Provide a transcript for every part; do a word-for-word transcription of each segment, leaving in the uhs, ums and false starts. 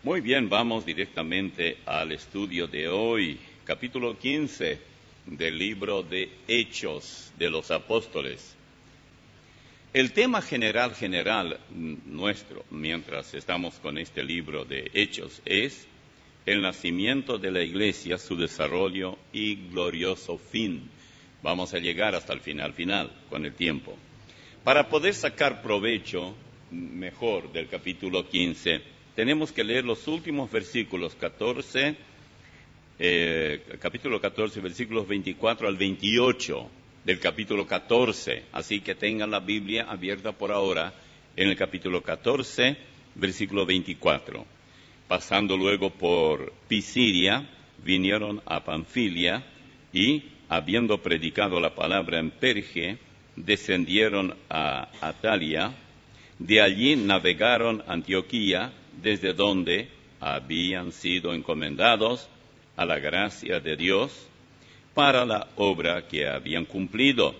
Muy bien, vamos directamente al estudio de hoy, capítulo quince del libro de Hechos de los Apóstoles. El tema general, general nuestro, mientras estamos con este libro de Hechos, es el nacimiento de la Iglesia, su desarrollo y glorioso fin. Vamos a llegar hasta el final, final, con el tiempo. Para poder sacar provecho mejor del capítulo quince, tenemos que leer los últimos versículos, catorce, eh, capítulo catorce, versículos veinticuatro al veintiocho del capítulo catorce. Así que tengan la Biblia abierta por ahora en el capítulo catorce, versículo veinticuatro. Pasando luego por Pisidia, vinieron a Panfilia y, habiendo predicado la palabra en Perge, descendieron a Atalia. De allí navegaron a Antioquía, desde donde habían sido encomendados a la gracia de Dios para la obra que habían cumplido.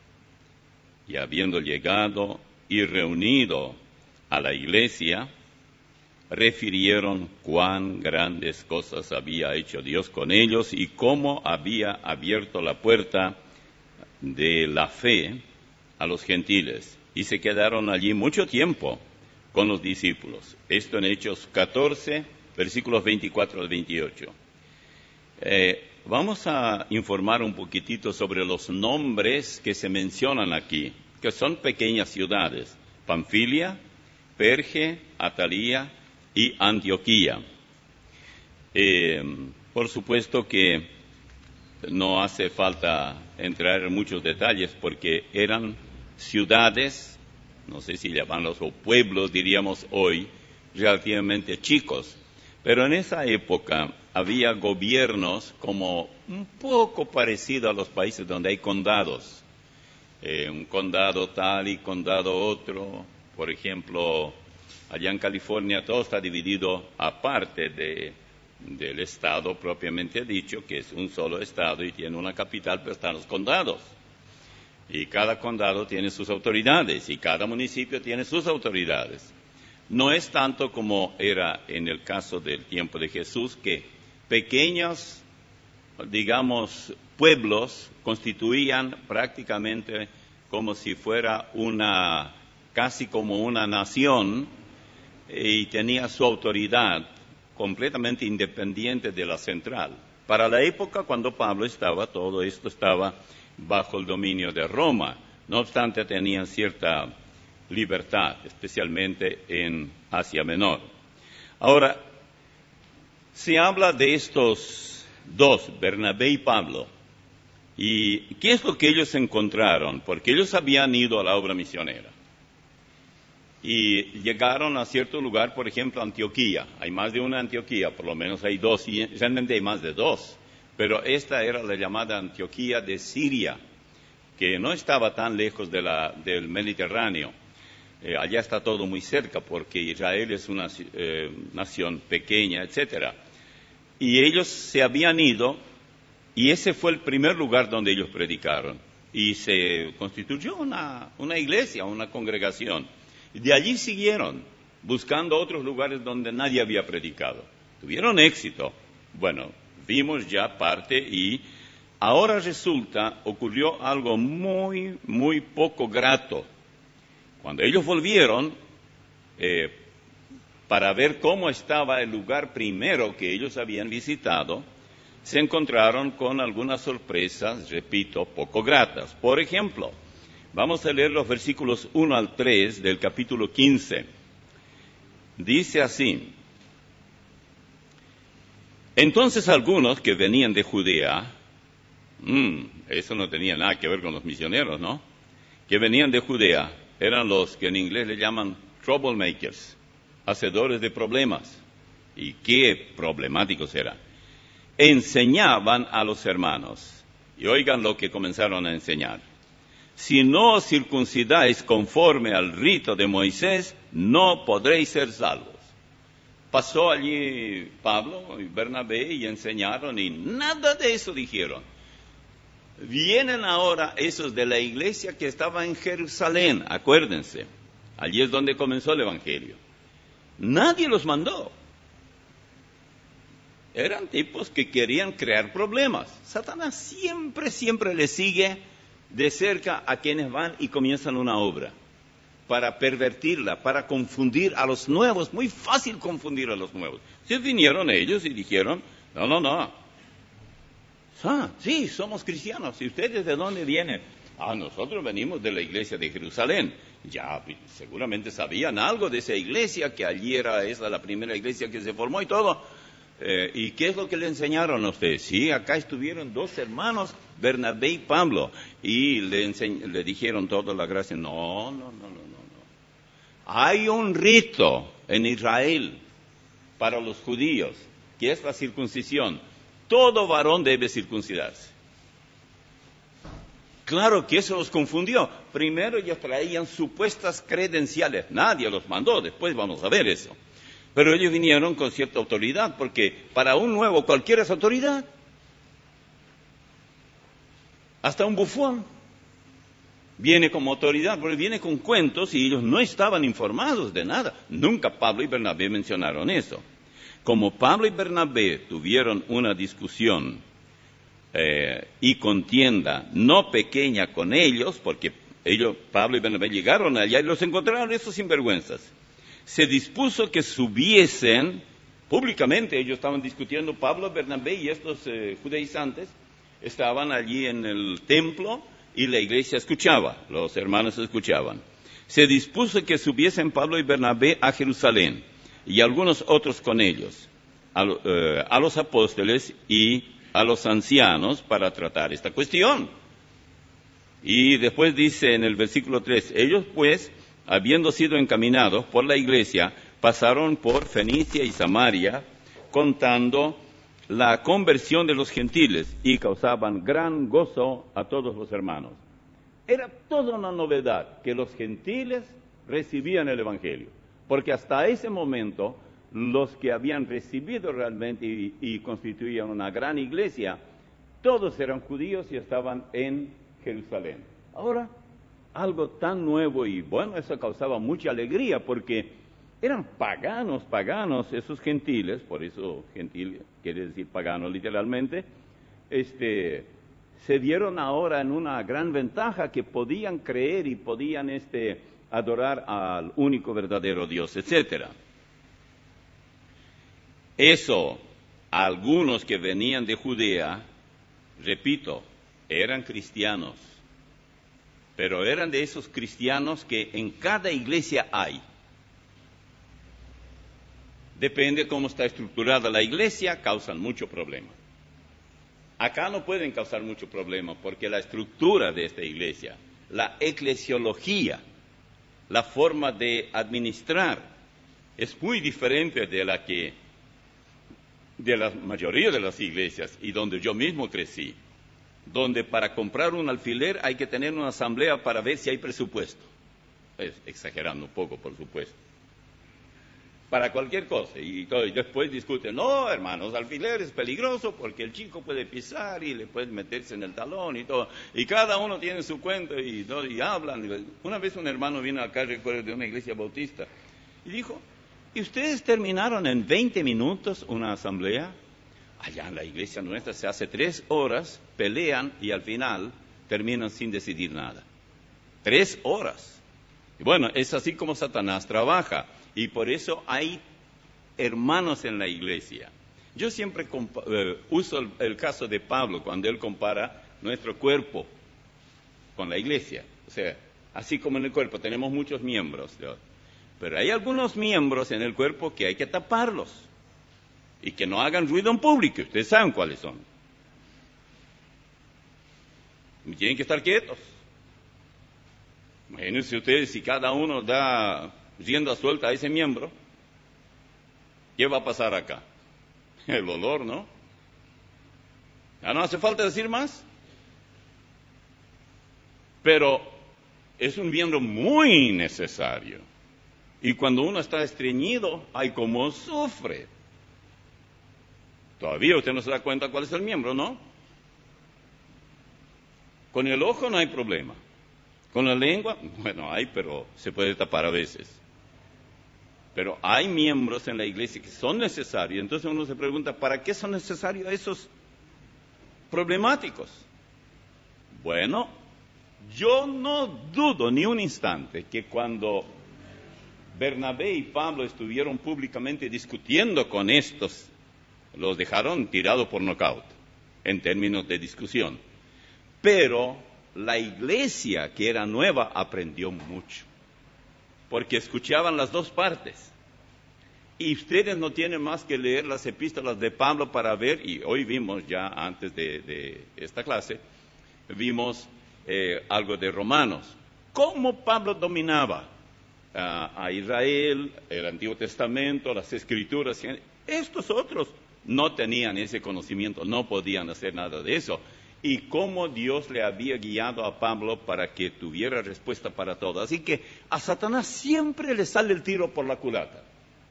Y habiendo llegado y reunido a la iglesia, refirieron cuán grandes cosas había hecho Dios con ellos y cómo había abierto la puerta de la fe a los gentiles. Y se quedaron allí mucho tiempo con los discípulos. Esto en Hechos catorce, versículos veinticuatro al veintiocho. Eh, vamos a informar un poquitito sobre los nombres que se mencionan aquí, que son pequeñas ciudades: Panfilia, Perge, Atalia y Antioquía. Eh, por supuesto que no hace falta entrar en muchos detalles porque eran ciudades, no sé si llamarlos o pueblos, diríamos hoy, relativamente chicos. Pero en esa época había gobiernos como un poco parecido a los países donde hay condados. Eh, un condado tal y condado otro. Por ejemplo, allá en California todo está dividido aparte de, del estado propiamente dicho, que es un solo estado y tiene una capital, pero están los condados. Y cada condado tiene sus autoridades y cada municipio tiene sus autoridades. No es tanto como era en el caso del tiempo de Jesús, que pequeños, digamos, pueblos constituían prácticamente como si fuera una, casi como una nación, y tenía su autoridad completamente independiente de la central. Para la época cuando Pablo estaba, todo esto estaba bajo el dominio de Roma. No obstante, tenían cierta libertad, especialmente en Asia Menor. Ahora, se habla de estos dos, Bernabé y Pablo. ¿Y qué es lo que ellos encontraron? Porque ellos habían ido a la obra misionera. Y llegaron a cierto lugar, por ejemplo, Antioquía. Hay más de una Antioquía, por lo menos hay dos, y realmente hay más de dos. Pero esta era la llamada Antioquía de Siria, que no estaba tan lejos de la, del Mediterráneo. Eh, allá está todo muy cerca, porque Israel es una eh, nación pequeña, etcétera. Y ellos se habían ido, y ese fue el primer lugar donde ellos predicaron. Y se constituyó una, una iglesia, una congregación. Y de allí siguieron, buscando otros lugares donde nadie había predicado. Tuvieron éxito. Bueno, vimos ya parte y ahora resulta, ocurrió algo muy, muy poco grato. Cuando ellos volvieron, eh, para ver cómo estaba el lugar primero que ellos habían visitado, se encontraron con algunas sorpresas, repito, poco gratas. Por ejemplo, vamos a leer los versículos uno al tres del capítulo quince. Dice así: Entonces algunos que venían de Judea, mmm, eso no tenía nada que ver con los misioneros, ¿no? Que venían de Judea, eran los que en inglés le llaman troublemakers, hacedores de problemas. ¿Y qué problemáticos eran? Enseñaban a los hermanos, y oigan lo que comenzaron a enseñar: si no os circuncidáis conforme al rito de Moisés, no podréis ser salvos. Pasó allí Pablo y Bernabé y enseñaron, y nada de eso dijeron. Vienen ahora esos de la iglesia que estaba en Jerusalén, acuérdense, allí es donde comenzó el evangelio. Nadie los mandó. Eran tipos que querían crear problemas. Satanás siempre, siempre le sigue de cerca a quienes van y comienzan una obra, para pervertirla, para confundir a los nuevos. Muy fácil confundir a los nuevos. Se vinieron ellos y dijeron, no, no, no. Ah, sí, somos cristianos. ¿Y ustedes de dónde vienen? Ah, nosotros venimos de la iglesia de Jerusalén. Ya, seguramente sabían algo de esa iglesia, que allí era esa la primera iglesia que se formó y todo. Eh, ¿Y qué es lo que le enseñaron a ustedes? Sí, acá estuvieron dos hermanos, Bernabé y Pablo, y le, enseñ- le dijeron toda la gracia. No, no, no, no, no, no. Hay un rito en Israel para los judíos, que es la circuncisión. Todo varón debe circuncidarse. Claro que eso los confundió. Primero ellos traían supuestas credenciales. Nadie los mandó, después vamos a ver eso. Pero ellos vinieron con cierta autoridad, porque para un nuevo cualquiera es autoridad. Hasta un bufón viene como autoridad, porque viene con cuentos y ellos no estaban informados de nada. Nunca Pablo y Bernabé mencionaron eso. Como Pablo y Bernabé tuvieron una discusión eh, y contienda no pequeña con ellos, porque ellos, Pablo y Bernabé, llegaron allá y los encontraron esos sinvergüenzas. Se dispuso que subiesen públicamente. Ellos estaban discutiendo, Pablo, Bernabé y estos eh, judaizantes estaban allí en el templo y la iglesia escuchaba, los hermanos escuchaban. Se dispuso que subiesen Pablo y Bernabé a Jerusalén y algunos otros con ellos, a, eh, a los apóstoles y a los ancianos para tratar esta cuestión. Y después dice en el versículo tres, ellos pues, habiendo sido encaminados por la iglesia, pasaron por Fenicia y Samaria, contando la conversión de los gentiles, y causaban gran gozo a todos los hermanos. Era toda una novedad que los gentiles recibían el Evangelio, porque hasta ese momento los que habían recibido realmente y, y constituían una gran iglesia, todos eran judíos y estaban en Jerusalén. Ahora, algo tan nuevo y bueno, eso causaba mucha alegría, porque eran paganos, paganos, esos gentiles, por eso gentil quiere decir pagano literalmente, este, se vieron ahora en una gran ventaja, que podían creer y podían este, adorar al único verdadero Dios, etcétera. Eso, algunos que venían de Judea, repito, eran cristianos, pero eran de esos cristianos que en cada iglesia hay. Depende cómo está estructurada la iglesia, causan mucho problema. Acá no pueden causar mucho problema, porque la estructura de esta iglesia, la eclesiología, la forma de administrar, es muy diferente de la que, de la mayoría de las iglesias, y donde yo mismo crecí, donde para comprar un alfiler hay que tener una asamblea para ver si hay presupuesto. Es, exagerando un poco, por supuesto. Para cualquier cosa, y, todo, y después discuten, no, hermanos, alfiler es peligroso porque el chico puede pisar y le puede meterse en el talón y todo, y cada uno tiene su cuento y, ¿no? y hablan. Una vez un hermano vino acá, recuerdo, de una iglesia bautista, y dijo, ¿y ustedes terminaron en veinte minutos una asamblea? Allá en la iglesia nuestra se hace tres horas, pelean y al final terminan sin decidir nada. Tres horas. Y bueno, es así como Satanás trabaja. Y por eso hay hermanos en la iglesia. Yo siempre compa- eh, uso el, el caso de Pablo cuando él compara nuestro cuerpo con la iglesia. O sea, así como en el cuerpo tenemos muchos miembros, ¿no? Pero hay algunos miembros en el cuerpo que hay que taparlos y que no hagan ruido en público. Ustedes saben cuáles son. Y tienen que estar quietos. Imagínense ustedes si cada uno da rienda suelta a ese miembro, ¿qué va a pasar acá? El olor, ¿no? Ya no hace falta decir más. Pero es un miembro muy necesario. Y cuando uno está estreñido, ay, cómo sufre. Todavía usted no se da cuenta cuál es el miembro, ¿no? Con el ojo no hay problema. Con la lengua, bueno, hay, pero se puede tapar a veces. pero hay miembros en la iglesia que son necesarios. Entonces uno se pregunta, ¿para qué son necesarios esos problemáticos? Bueno, yo no dudo ni un instante que cuando Bernabé y Pablo estuvieron públicamente discutiendo con estos, los dejaron tirados por nocaut en términos de discusión. Pero la iglesia, que era nueva, aprendió mucho, porque escuchaban las dos partes. Y ustedes no tienen más que leer las epístolas de Pablo para ver, y hoy vimos ya antes de, de esta clase, vimos eh, algo de Romanos, cómo Pablo dominaba a, a Israel, el Antiguo Testamento, las Escrituras. Estos otros no tenían ese conocimiento, no podían hacer nada de eso. Y cómo Dios le había guiado a Pablo para que tuviera respuesta para todo. Así que a Satanás siempre le sale el tiro por la culata.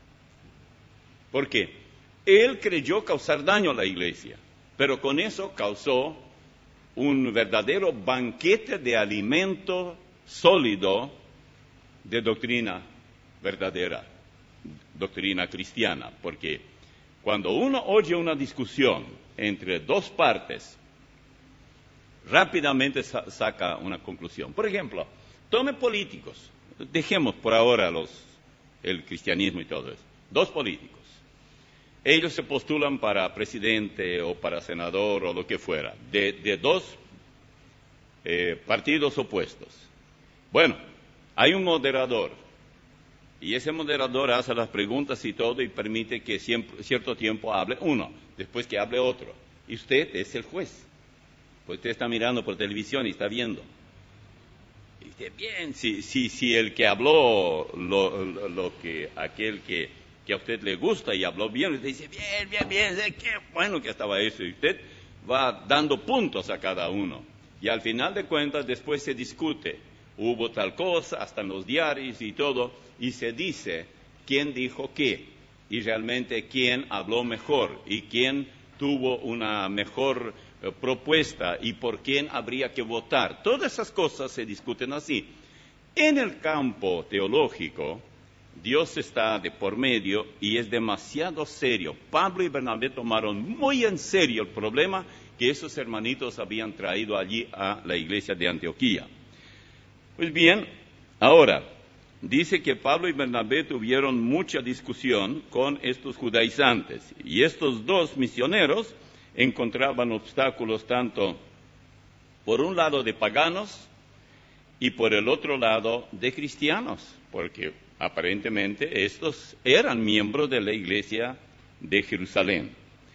¿Por qué? Él creyó causar daño a la iglesia, pero con eso causó un verdadero banquete de alimento sólido de doctrina verdadera, doctrina cristiana. Porque cuando uno oye una discusión entre dos partes, rápidamente sa- saca una conclusión. Por ejemplo, tome políticos, dejemos por ahora los, el cristianismo y todo eso. Dos políticos. Ellos se postulan para presidente o para senador o lo que fuera, de, de dos eh, partidos opuestos. Bueno, hay un moderador, y ese moderador hace las preguntas y todo, y permite que siempre, cierto tiempo hable uno, después que hable otro. Y usted es el juez. Pues usted está mirando por televisión y está viendo. Y dice, bien, si, si, si el que habló, lo, lo, lo que, aquel que, que a usted le gusta y habló bien, usted dice, bien, bien, bien, qué bueno que estaba eso. Y usted va dando puntos a cada uno. Y al final de cuentas, después se discute. Hubo tal cosa, hasta en los diarios y todo, y se dice quién dijo qué, y realmente quién habló mejor, y quién tuvo una mejor eh, propuesta, y por quién habría que votar. Todas esas cosas se discuten así. En el campo teológico, Dios está de por medio y es demasiado serio. Pablo y Bernabé tomaron muy en serio el problema que esos hermanitos habían traído allí a la iglesia de Antioquía. Pues bien, ahora, dice que Pablo y Bernabé tuvieron mucha discusión con estos judaizantes, y estos dos misioneros encontraban obstáculos tanto por un lado de paganos y por el otro lado de cristianos, porque aparentemente estos eran miembros de la iglesia de Jerusalén.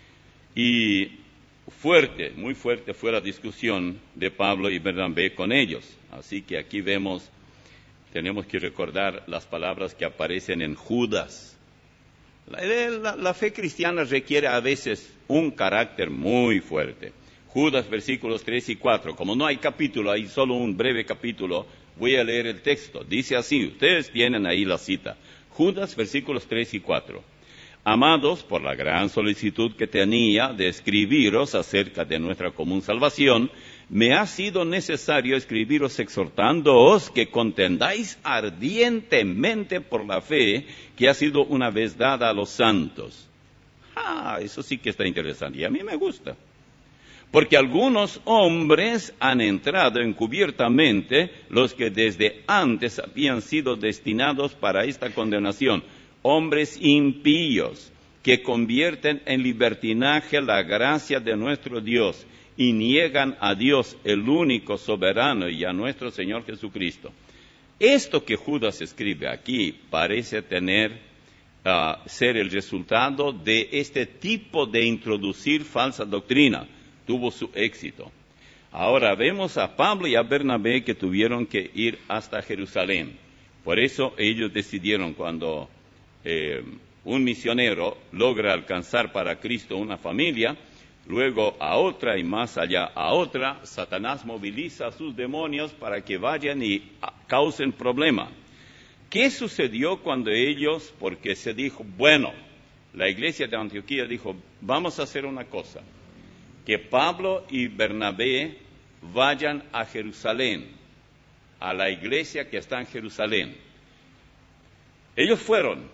Y fuerte, muy fuerte fue la discusión de Pablo y Bernabé con ellos. Así que aquí vemos, tenemos que recordar las palabras que aparecen en Judas. La, la, la fe cristiana requiere a veces un carácter muy fuerte. Judas, versículos tres y cuatro. Como no hay capítulo, hay solo un breve capítulo, voy a leer el texto. Dice así, ustedes tienen ahí la cita. Judas, versículos tres y cuatro. Amados, por la gran solicitud que tenía de escribiros acerca de nuestra común salvación, me ha sido necesario escribiros exhortándoos que contendáis ardientemente por la fe que ha sido una vez dada a los santos. Ah, eso sí que está interesante, y a mí me gusta. Porque algunos hombres han entrado encubiertamente, los que desde antes habían sido destinados para esta condenación, hombres impíos, que convierten en libertinaje la gracia de nuestro Dios y niegan a Dios, el único soberano, y a nuestro Señor Jesucristo. Esto que Judas escribe aquí parece tener, uh, ser el resultado de este tipo de introducir falsa doctrina. Tuvo su éxito. Ahora vemos a Pablo y a Bernabé que tuvieron que ir hasta Jerusalén. Por eso ellos decidieron, cuando eh, un misionero logra alcanzar para Cristo una familia, luego a otra y más allá a otra, Satanás moviliza a sus demonios para que vayan y causen problema. ¿Qué sucedió cuando ellos, porque se dijo, bueno, la iglesia de Antioquía dijo, vamos a hacer una cosa, que Pablo y Bernabé vayan a Jerusalén, a la iglesia que está en Jerusalén. Ellos fueron,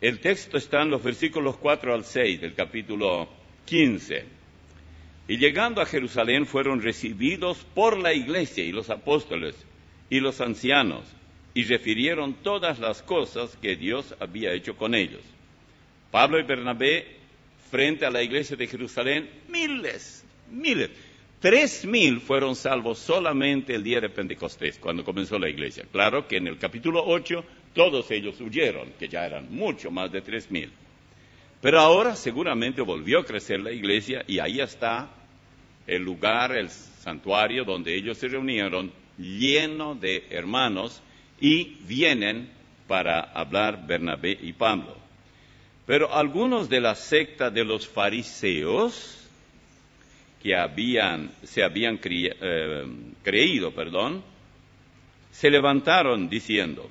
El texto está en los versículos cuatro al seis del capítulo quince. Y llegando a Jerusalén fueron recibidos por la iglesia y los apóstoles y los ancianos, y refirieron todas las cosas que Dios había hecho con ellos. Pablo y Bernabé, frente a la iglesia de Jerusalén, miles, miles, tres mil fueron salvos solamente el día de Pentecostés, cuando comenzó la iglesia. Claro que en el capítulo ocho todos ellos huyeron, que ya eran mucho más de tres mil. Pero ahora seguramente volvió a crecer la iglesia y ahí está el lugar, el santuario donde ellos se reunieron, lleno de hermanos, y vienen para hablar Bernabé y Pablo. Pero algunos de la secta de los fariseos, que habían, se habían cre, eh, creído, perdón, se levantaron diciendo: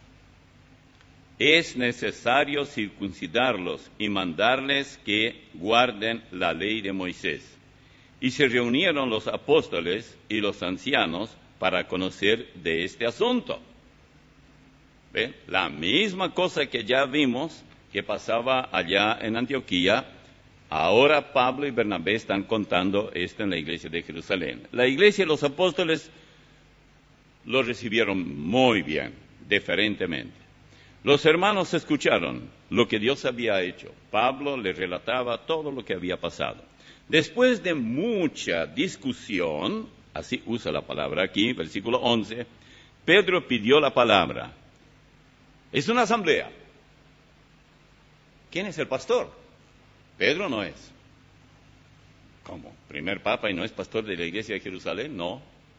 es necesario circuncidarlos y mandarles que guarden la ley de Moisés. Y se reunieron los apóstoles y los ancianos para conocer de este asunto. ¿Ven? La misma cosa que ya vimos que pasaba allá en Antioquía, ahora Pablo y Bernabé están contando esto en la iglesia de Jerusalén. La iglesia y los apóstoles lo recibieron muy bien, diferentemente. Los hermanos escucharon lo que Dios había hecho. Pablo les relataba todo lo que había pasado. Después de mucha discusión, así usa la palabra aquí, versículo once, Pedro pidió la palabra. Es una asamblea. ¿Quién es el pastor? Pedro no es. ¿Cómo? ¿Primer papa y no es pastor de la iglesia de Jerusalén? No.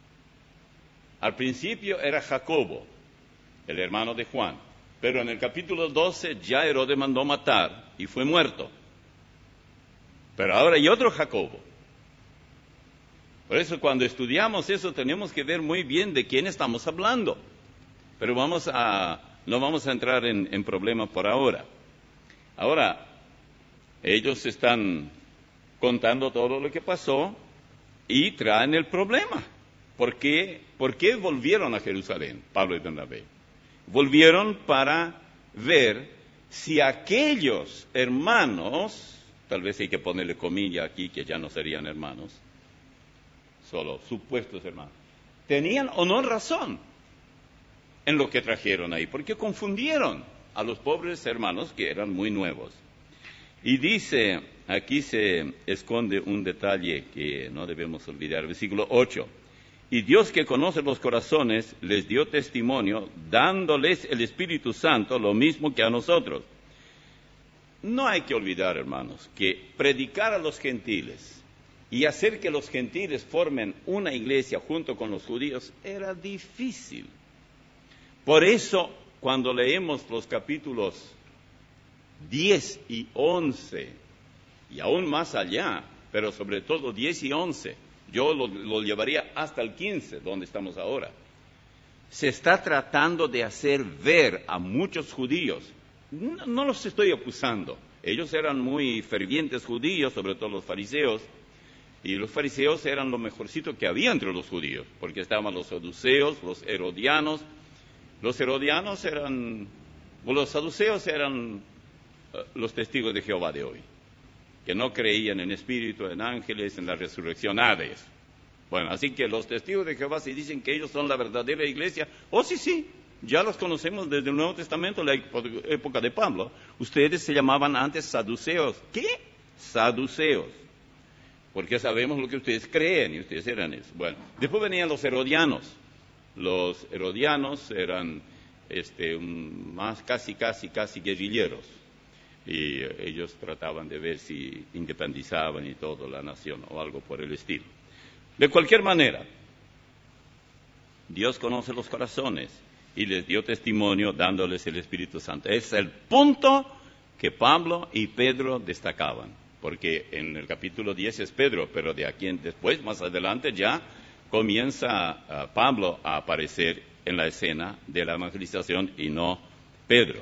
Al principio era Jacobo, el hermano de Juan. Pero en el capítulo doce ya Herodes mandó matar y fue muerto. Pero ahora hay otro Jacobo. Por eso cuando estudiamos eso tenemos que ver muy bien de quién estamos hablando. Pero vamos a, no vamos a entrar en, en problemas por ahora. Ahora, ellos están contando todo lo que pasó y traen el problema. ¿Por qué, ¿Por qué volvieron a Jerusalén, Pablo y Bernabé? Volvieron para ver si aquellos hermanos, tal vez hay que ponerle comilla aquí, que ya no serían hermanos, solo supuestos hermanos, tenían o no razón en lo que trajeron ahí, porque confundieron a los pobres hermanos que eran muy nuevos. Y dice, aquí se esconde un detalle que no debemos olvidar, versículo ocho. Y Dios, que conoce los corazones, les dio testimonio, dándoles el Espíritu Santo, lo mismo que a nosotros. No hay que olvidar, hermanos, que predicar a los gentiles y hacer que los gentiles formen una iglesia junto con los judíos era difícil. Por eso, cuando leemos los capítulos diez y once, y aún más allá, pero sobre todo diez y once, yo lo, lo llevaría hasta el quince, donde estamos ahora. Se está tratando de hacer ver a muchos judíos, no, no los estoy acusando, ellos eran muy fervientes judíos, sobre todo los fariseos, y los fariseos eran lo mejorcito que había entre los judíos, porque estaban los saduceos, los herodianos. Los herodianos eran, o los saduceos eran uh, los testigos de Jehová de hoy, que no creían en espíritu, en ángeles, en la resurrección, nada de eso. Bueno, así que los testigos de Jehová, si dicen que ellos son la verdadera iglesia, oh sí, sí, ya los conocemos desde el Nuevo Testamento, la época de Pablo. Ustedes se llamaban antes saduceos. ¿Qué? Saduceos. Porque sabemos lo que ustedes creen, y ustedes eran eso. Bueno, después venían los herodianos. Los herodianos eran este, un, más casi, casi, casi guerrilleros. Y eh, ellos trataban de ver si independizaban y todo la nación o algo por el estilo. De cualquier manera, Dios conoce los corazones y les dio testimonio dándoles el Espíritu Santo. Es el punto que Pablo y Pedro destacaban, porque en el capítulo diez es Pedro, pero de aquí en después, más adelante, ya comienza uh, Pablo a aparecer en la escena de la evangelización y no Pedro.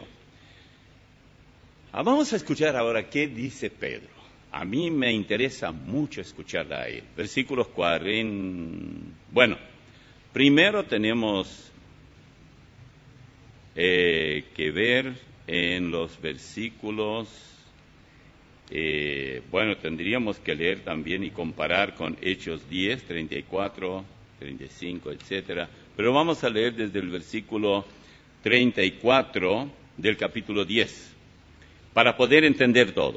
Ah, vamos a escuchar ahora qué dice Pedro. A mí me interesa mucho escuchar a él. Versículos cuarenta. Bueno, primero tenemos eh, que ver en los versículos, eh, bueno, tendríamos que leer también y comparar con Hechos diez, treinta y cuatro, treinta y cinco, etcétera. Pero vamos a leer desde el versículo treinta y cuatro del capítulo diez, para poder entender todo.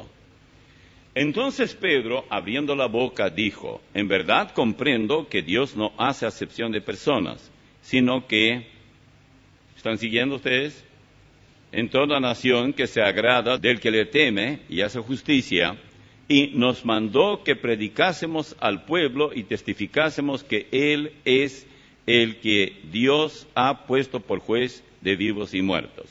Entonces Pedro, abriendo la boca, dijo: en verdad comprendo que Dios no hace acepción de personas, sino que, ¿están siguiendo ustedes? En toda nación que se agrada del que le teme y hace justicia, y nos mandó que predicásemos al pueblo y testificásemos que Él es el que Dios ha puesto por juez de vivos y muertos.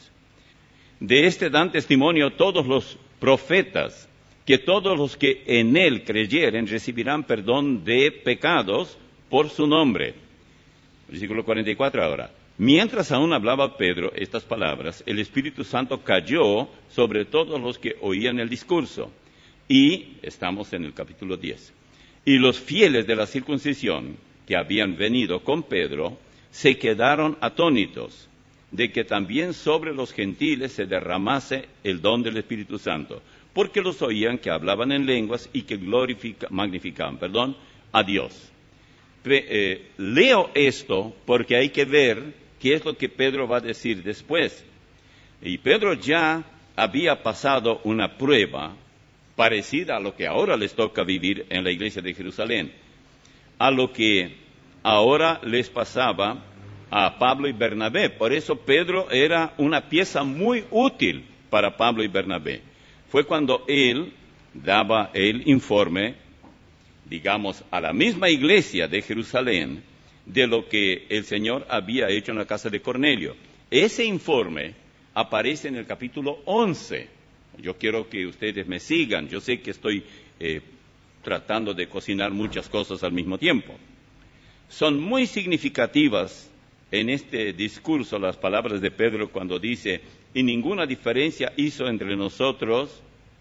De este dan testimonio todos los profetas, que todos los que en Él creyeren recibirán perdón de pecados por su nombre. Versículo cuarenta y cuatro ahora. Mientras aún hablaba Pedro estas palabras, el Espíritu Santo cayó sobre todos los que oían el discurso. Y, estamos en el capítulo diez, y los fieles de la circuncisión que habían venido con Pedro se quedaron atónitos de que también sobre los gentiles se derramase el don del Espíritu Santo, porque los oían que hablaban en lenguas y que glorifica, magnificaban, perdón, a Dios. Pre, eh, leo esto porque hay que ver qué es lo que Pedro va a decir después. Y Pedro ya había pasado una prueba parecida a lo que ahora les toca vivir en la iglesia de Jerusalén, a lo que ahora les pasaba a Pablo y Bernabé. Por eso Pedro era una pieza muy útil para Pablo y Bernabé. Fue cuando él daba el informe, digamos, a la misma iglesia de Jerusalén, de lo que el Señor había hecho en la casa de Cornelio. Ese informe aparece en el capítulo once. Yo quiero que ustedes me sigan. Yo sé que estoy eh, tratando de cocinar muchas cosas al mismo tiempo. Son muy significativas en este discurso las palabras de Pedro cuando dice: y ninguna diferencia hizo entre nosotros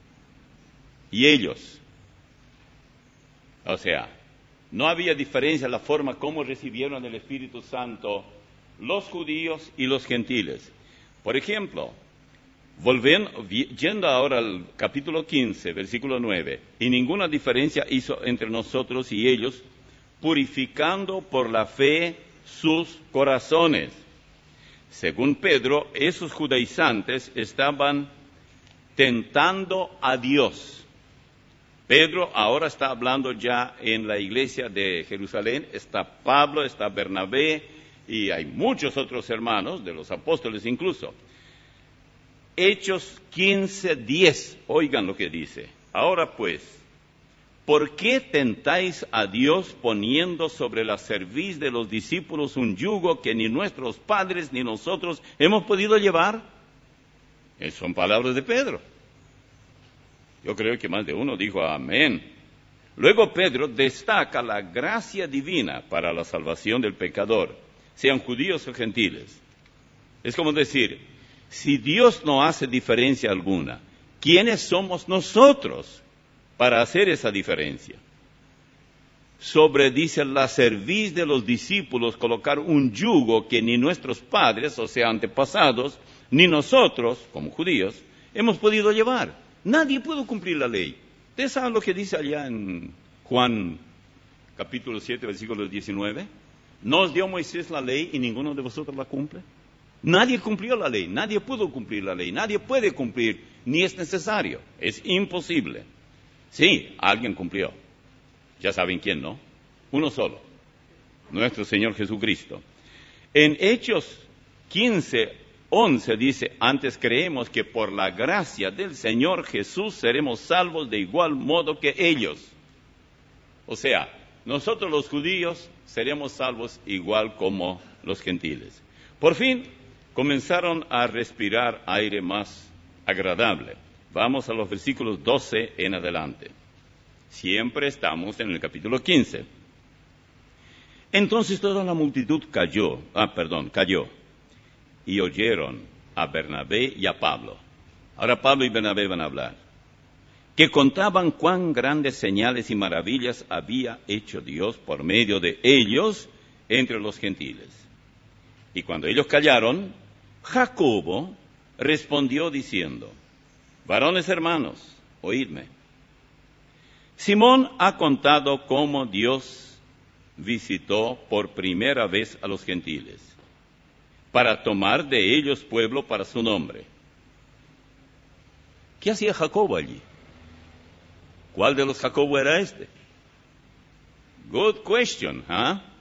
y ellos. O sea, no había diferencia en la forma como recibieron el Espíritu Santo los judíos y los gentiles. Por ejemplo, volviendo, yendo ahora al capítulo quince, versículo nueve, y ninguna diferencia hizo entre nosotros y ellos, purificando por la fe sus corazones. Según Pedro, esos judaizantes estaban tentando a Dios. Pedro ahora está hablando ya en la iglesia de Jerusalén, está Pablo, está Bernabé, y hay muchos otros hermanos, de los apóstoles incluso. Hechos quince, diez, oigan lo que dice. Ahora pues, ¿por qué tentáis a Dios poniendo sobre la cerviz de los discípulos un yugo que ni nuestros padres ni nosotros hemos podido llevar? Esas son palabras de Pedro. Yo creo que más de uno dijo amén. Luego Pedro destaca la gracia divina para la salvación del pecador, sean judíos o gentiles. Es como decir, si Dios no hace diferencia alguna, ¿quiénes somos nosotros para hacer esa diferencia? Sobre, dice, la cerviz de los discípulos colocar un yugo que ni nuestros padres, o sea, antepasados, ni nosotros, como judíos, hemos podido llevar. Nadie pudo cumplir la ley. ¿Ustedes saben lo que dice allá en Juan capítulo siete, versículo diecinueve? ¿No os dio Moisés la ley y ninguno de vosotros la cumple? Nadie cumplió la ley, nadie pudo cumplir la ley, nadie puede cumplir, ni es necesario, es imposible. Sí, alguien cumplió. Ya saben quién, ¿no? Uno solo, nuestro Señor Jesucristo. En Hechos quince, once dice, antes creemos que por la gracia del Señor Jesús seremos salvos de igual modo que ellos. O sea, nosotros los judíos seremos salvos igual como los gentiles. Por fin, comenzaron a respirar aire más agradable. Vamos a los versículos doce en adelante. Siempre estamos en el capítulo quince. Entonces toda la multitud cayó, ah, perdón, cayó, y oyeron a Bernabé y a Pablo. Ahora Pablo y Bernabé van a hablar. Que contaban cuán grandes señales y maravillas había hecho Dios por medio de ellos entre los gentiles. Y cuando ellos callaron, Jacobo, respondió diciendo: varones hermanos, oídme. Simón ha contado cómo Dios visitó por primera vez a los gentiles, para tomar de ellos pueblo para su nombre. ¿Qué hacía Jacobo allí? ¿Cuál de los Jacobo era este? Good question, ¿ah? ¿eh?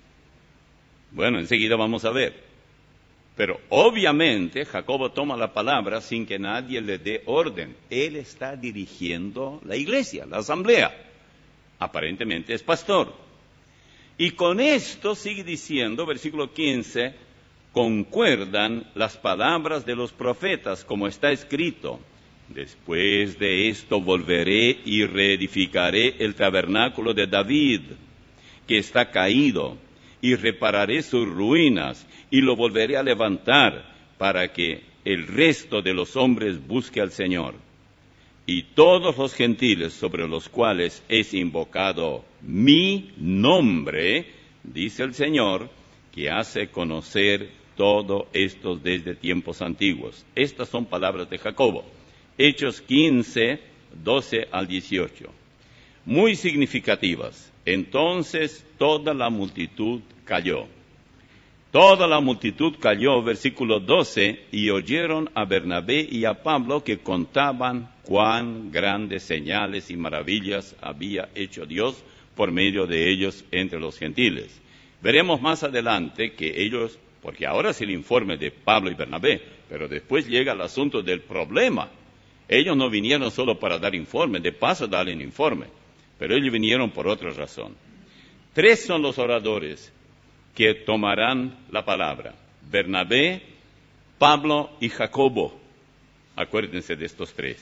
Bueno, enseguida vamos a ver. Pero obviamente Jacobo toma la palabra sin que nadie le dé orden. Él está dirigiendo la iglesia, la asamblea. Aparentemente es pastor. Y con esto sigue diciendo, versículo quince, concuerdan las palabras de los profetas, como está escrito: después de esto volveré y reedificaré el tabernáculo de David, que está caído, y repararé sus ruinas, y lo volveré a levantar, para que el resto de los hombres busque al Señor. Y todos los gentiles sobre los cuales es invocado mi nombre, dice el Señor, que hace conocer todo esto desde tiempos antiguos. Estas son palabras de Jacobo. Hechos quince, doce al dieciocho. Muy significativas. Entonces toda la multitud cayó. Toda la multitud cayó, versículo doce, y oyeron a Bernabé y a Pablo que contaban cuán grandes señales y maravillas había hecho Dios por medio de ellos entre los gentiles. Veremos más adelante que ellos, porque ahora es el informe de Pablo y Bernabé, pero después llega el asunto del problema. Ellos no vinieron solo para dar informe, de paso darle un informe, pero ellos vinieron por otra razón. Tres son los oradores que tomarán la palabra: Bernabé, Pablo y Jacobo. Acuérdense de estos tres.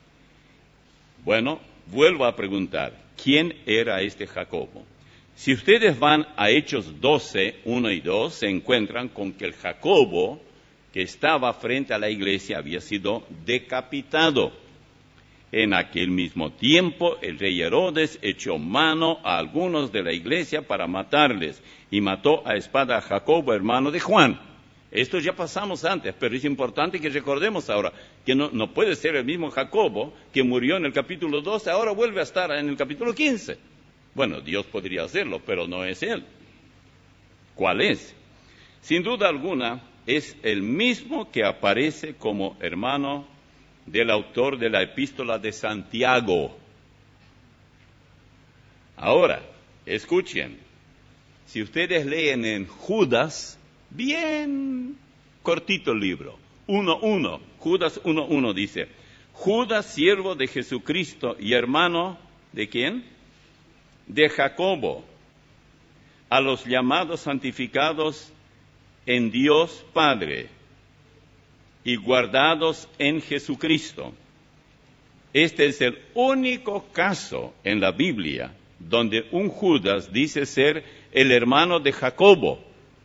Bueno, vuelvo a preguntar, ¿quién era este Jacobo? Si ustedes van a Hechos doce, uno y dos, se encuentran con que el Jacobo que estaba frente a la iglesia había sido decapitado. En aquel mismo tiempo, el rey Herodes echó mano a algunos de la iglesia para matarles, y mató a espada a Jacobo, hermano de Juan. Esto ya pasamos antes, pero es importante que recordemos ahora que no, no puede ser el mismo Jacobo que murió en el capítulo doce, ahora vuelve a estar en el capítulo quince. Bueno, Dios podría hacerlo, pero no es él. ¿Cuál es? Sin duda alguna, es el mismo que aparece como hermano del autor de la epístola de Santiago. Ahora, escuchen, si ustedes leen en Judas, bien cortito el libro, uno uno, Judas uno uno dice: Judas, siervo de Jesucristo y hermano, ¿de quién? De Jacobo, a los llamados santificados en Dios Padre y guardados en Jesucristo. Este es el único caso en la Biblia donde un Judas dice ser el hermano de Jacobo.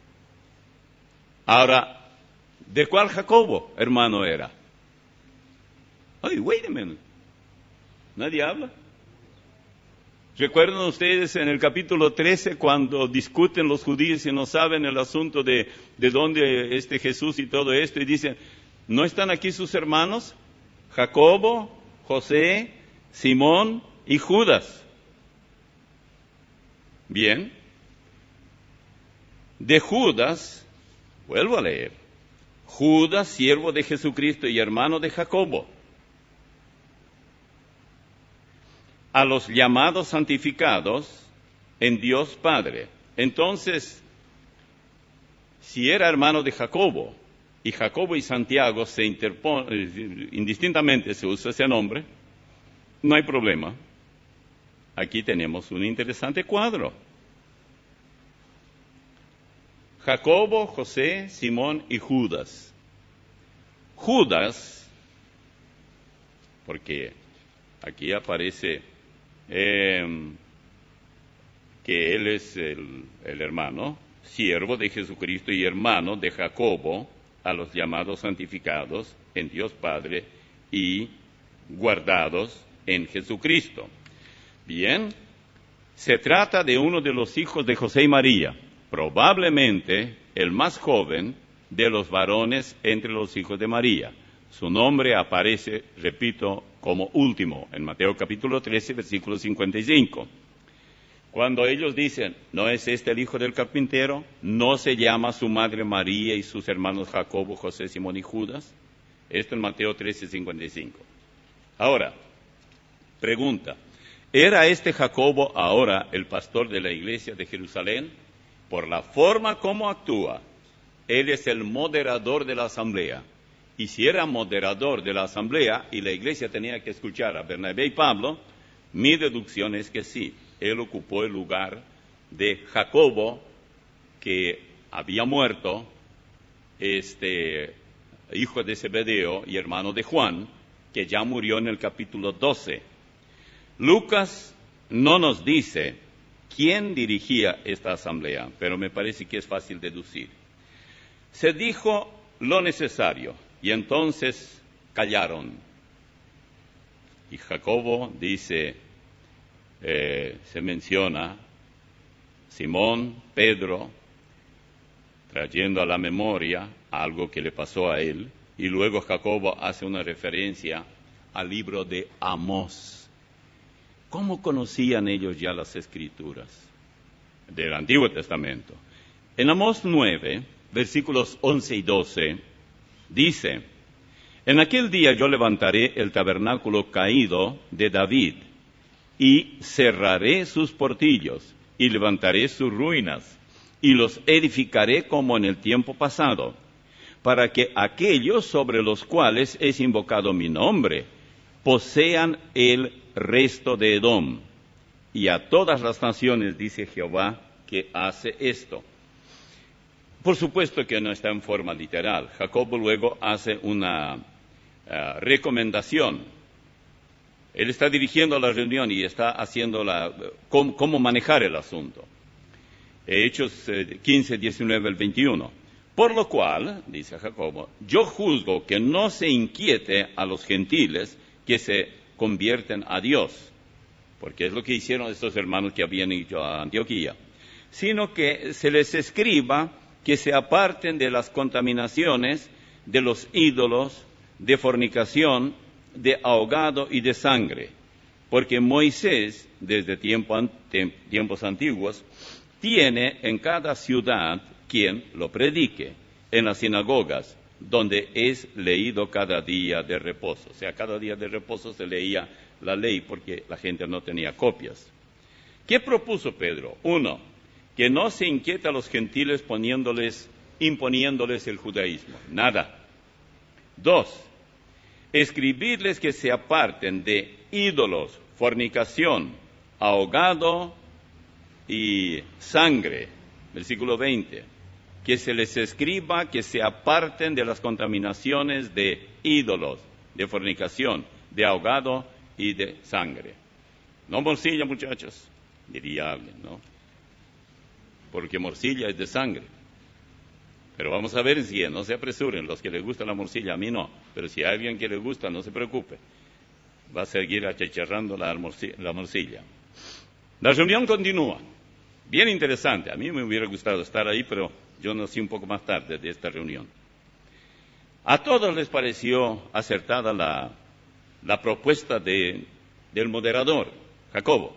Ahora, ¿de cuál Jacobo hermano era? Ay, wait a minute. ¿Nadie habla? ¿Recuerdan ustedes en el capítulo trece cuando discuten los judíos y no saben el asunto de, de dónde este Jesús y todo esto? Y dicen, ¿no están aquí sus hermanos? Jacobo, José, Simón y Judas. Bien. De Judas, vuelvo a leer. Judas, siervo de Jesucristo y hermano de Jacobo, a los llamados santificados en Dios Padre. Entonces, si era hermano de Jacobo, y Jacobo y Santiago se interponen, indistintamente se usa ese nombre, no hay problema. Aquí tenemos un interesante cuadro. Jacobo, José, Simón y Judas. Judas, porque aquí aparece Eh, que él es el, el hermano, siervo de Jesucristo y hermano de Jacobo, a los llamados santificados en Dios Padre y guardados en Jesucristo. Bien, se trata de uno de los hijos de José y María, probablemente el más joven de los varones entre los hijos de María. Su nombre aparece, repito, como último en Mateo capítulo trece, versículo cincuenta y cinco. Cuando ellos dicen, ¿no es este el hijo del carpintero? ¿No se llama su madre María y sus hermanos Jacobo, José, Simón y Judas? Esto en Mateo trece, cincuenta y cinco. Ahora, pregunta, ¿era este Jacobo ahora el pastor de la iglesia de Jerusalén? Por la forma como actúa, él es el moderador de la asamblea. Y si era moderador de la asamblea y la iglesia tenía que escuchar a Bernabé y Pablo, mi deducción es que sí, él ocupó el lugar de Jacobo, que había muerto, este hijo de Zebedeo y hermano de Juan, que ya murió en el capítulo doce. Lucas no nos dice quién dirigía esta asamblea, pero me parece que es fácil deducir. Se dijo lo necesario y entonces callaron. Y Jacobo dice, eh, se menciona Simón, Pedro, trayendo a la memoria algo que le pasó a él, y luego Jacobo hace una referencia al libro de Amós. ¿Cómo conocían ellos ya las Escrituras del Antiguo Testamento? En Amós nueve, versículos once y doce, dice, en aquel día yo levantaré el tabernáculo caído de David, y cerraré sus portillos, y levantaré sus ruinas, y los edificaré como en el tiempo pasado, para que aquellos sobre los cuales es invocado mi nombre posean el resto de Edom. Y a todas las naciones, dice Jehová, que hace esto. Por supuesto que no está en forma literal. Jacobo luego hace una uh, recomendación. Él está dirigiendo la reunión y está haciendo la, cómo, cómo manejar el asunto. Hechos eh, quince, diecinueve al veintiuno. Por lo cual, dice Jacobo, yo juzgo que no se inquiete a los gentiles que se convierten a Dios, porque es lo que hicieron estos hermanos que habían ido a Antioquía, sino que se les escriba que se aparten de las contaminaciones de los ídolos, de fornicación, de ahogado y de sangre, porque Moisés, desde tiempo, tiempos antiguos, tiene en cada ciudad quien lo predique, en las sinagogas, donde es leído cada día de reposo. O sea, cada día de reposo se leía la ley porque la gente no tenía copias. ¿Qué propuso Pedro? Uno, que no se inquieta a los gentiles poniéndoles, imponiéndoles el judaísmo. Nada. Dos, escribirles que se aparten de ídolos, fornicación, ahogado y sangre. Versículo veinte. Que se les escriba que se aparten de las contaminaciones de ídolos, de fornicación, de ahogado y de sangre. No morcilla, muchachos, diría alguien, ¿no? Porque morcilla es de sangre. Pero vamos a ver si no se apresuren los que les gusta la morcilla, a mí no. Pero si a alguien que le gusta, no se preocupe. Va a seguir achicharrando la morcilla, la morcilla. La reunión continúa. Bien interesante. A mí me hubiera gustado estar ahí, pero yo nací un poco más tarde de esta reunión. A todos les pareció acertada la, la propuesta de, del moderador, Jacobo.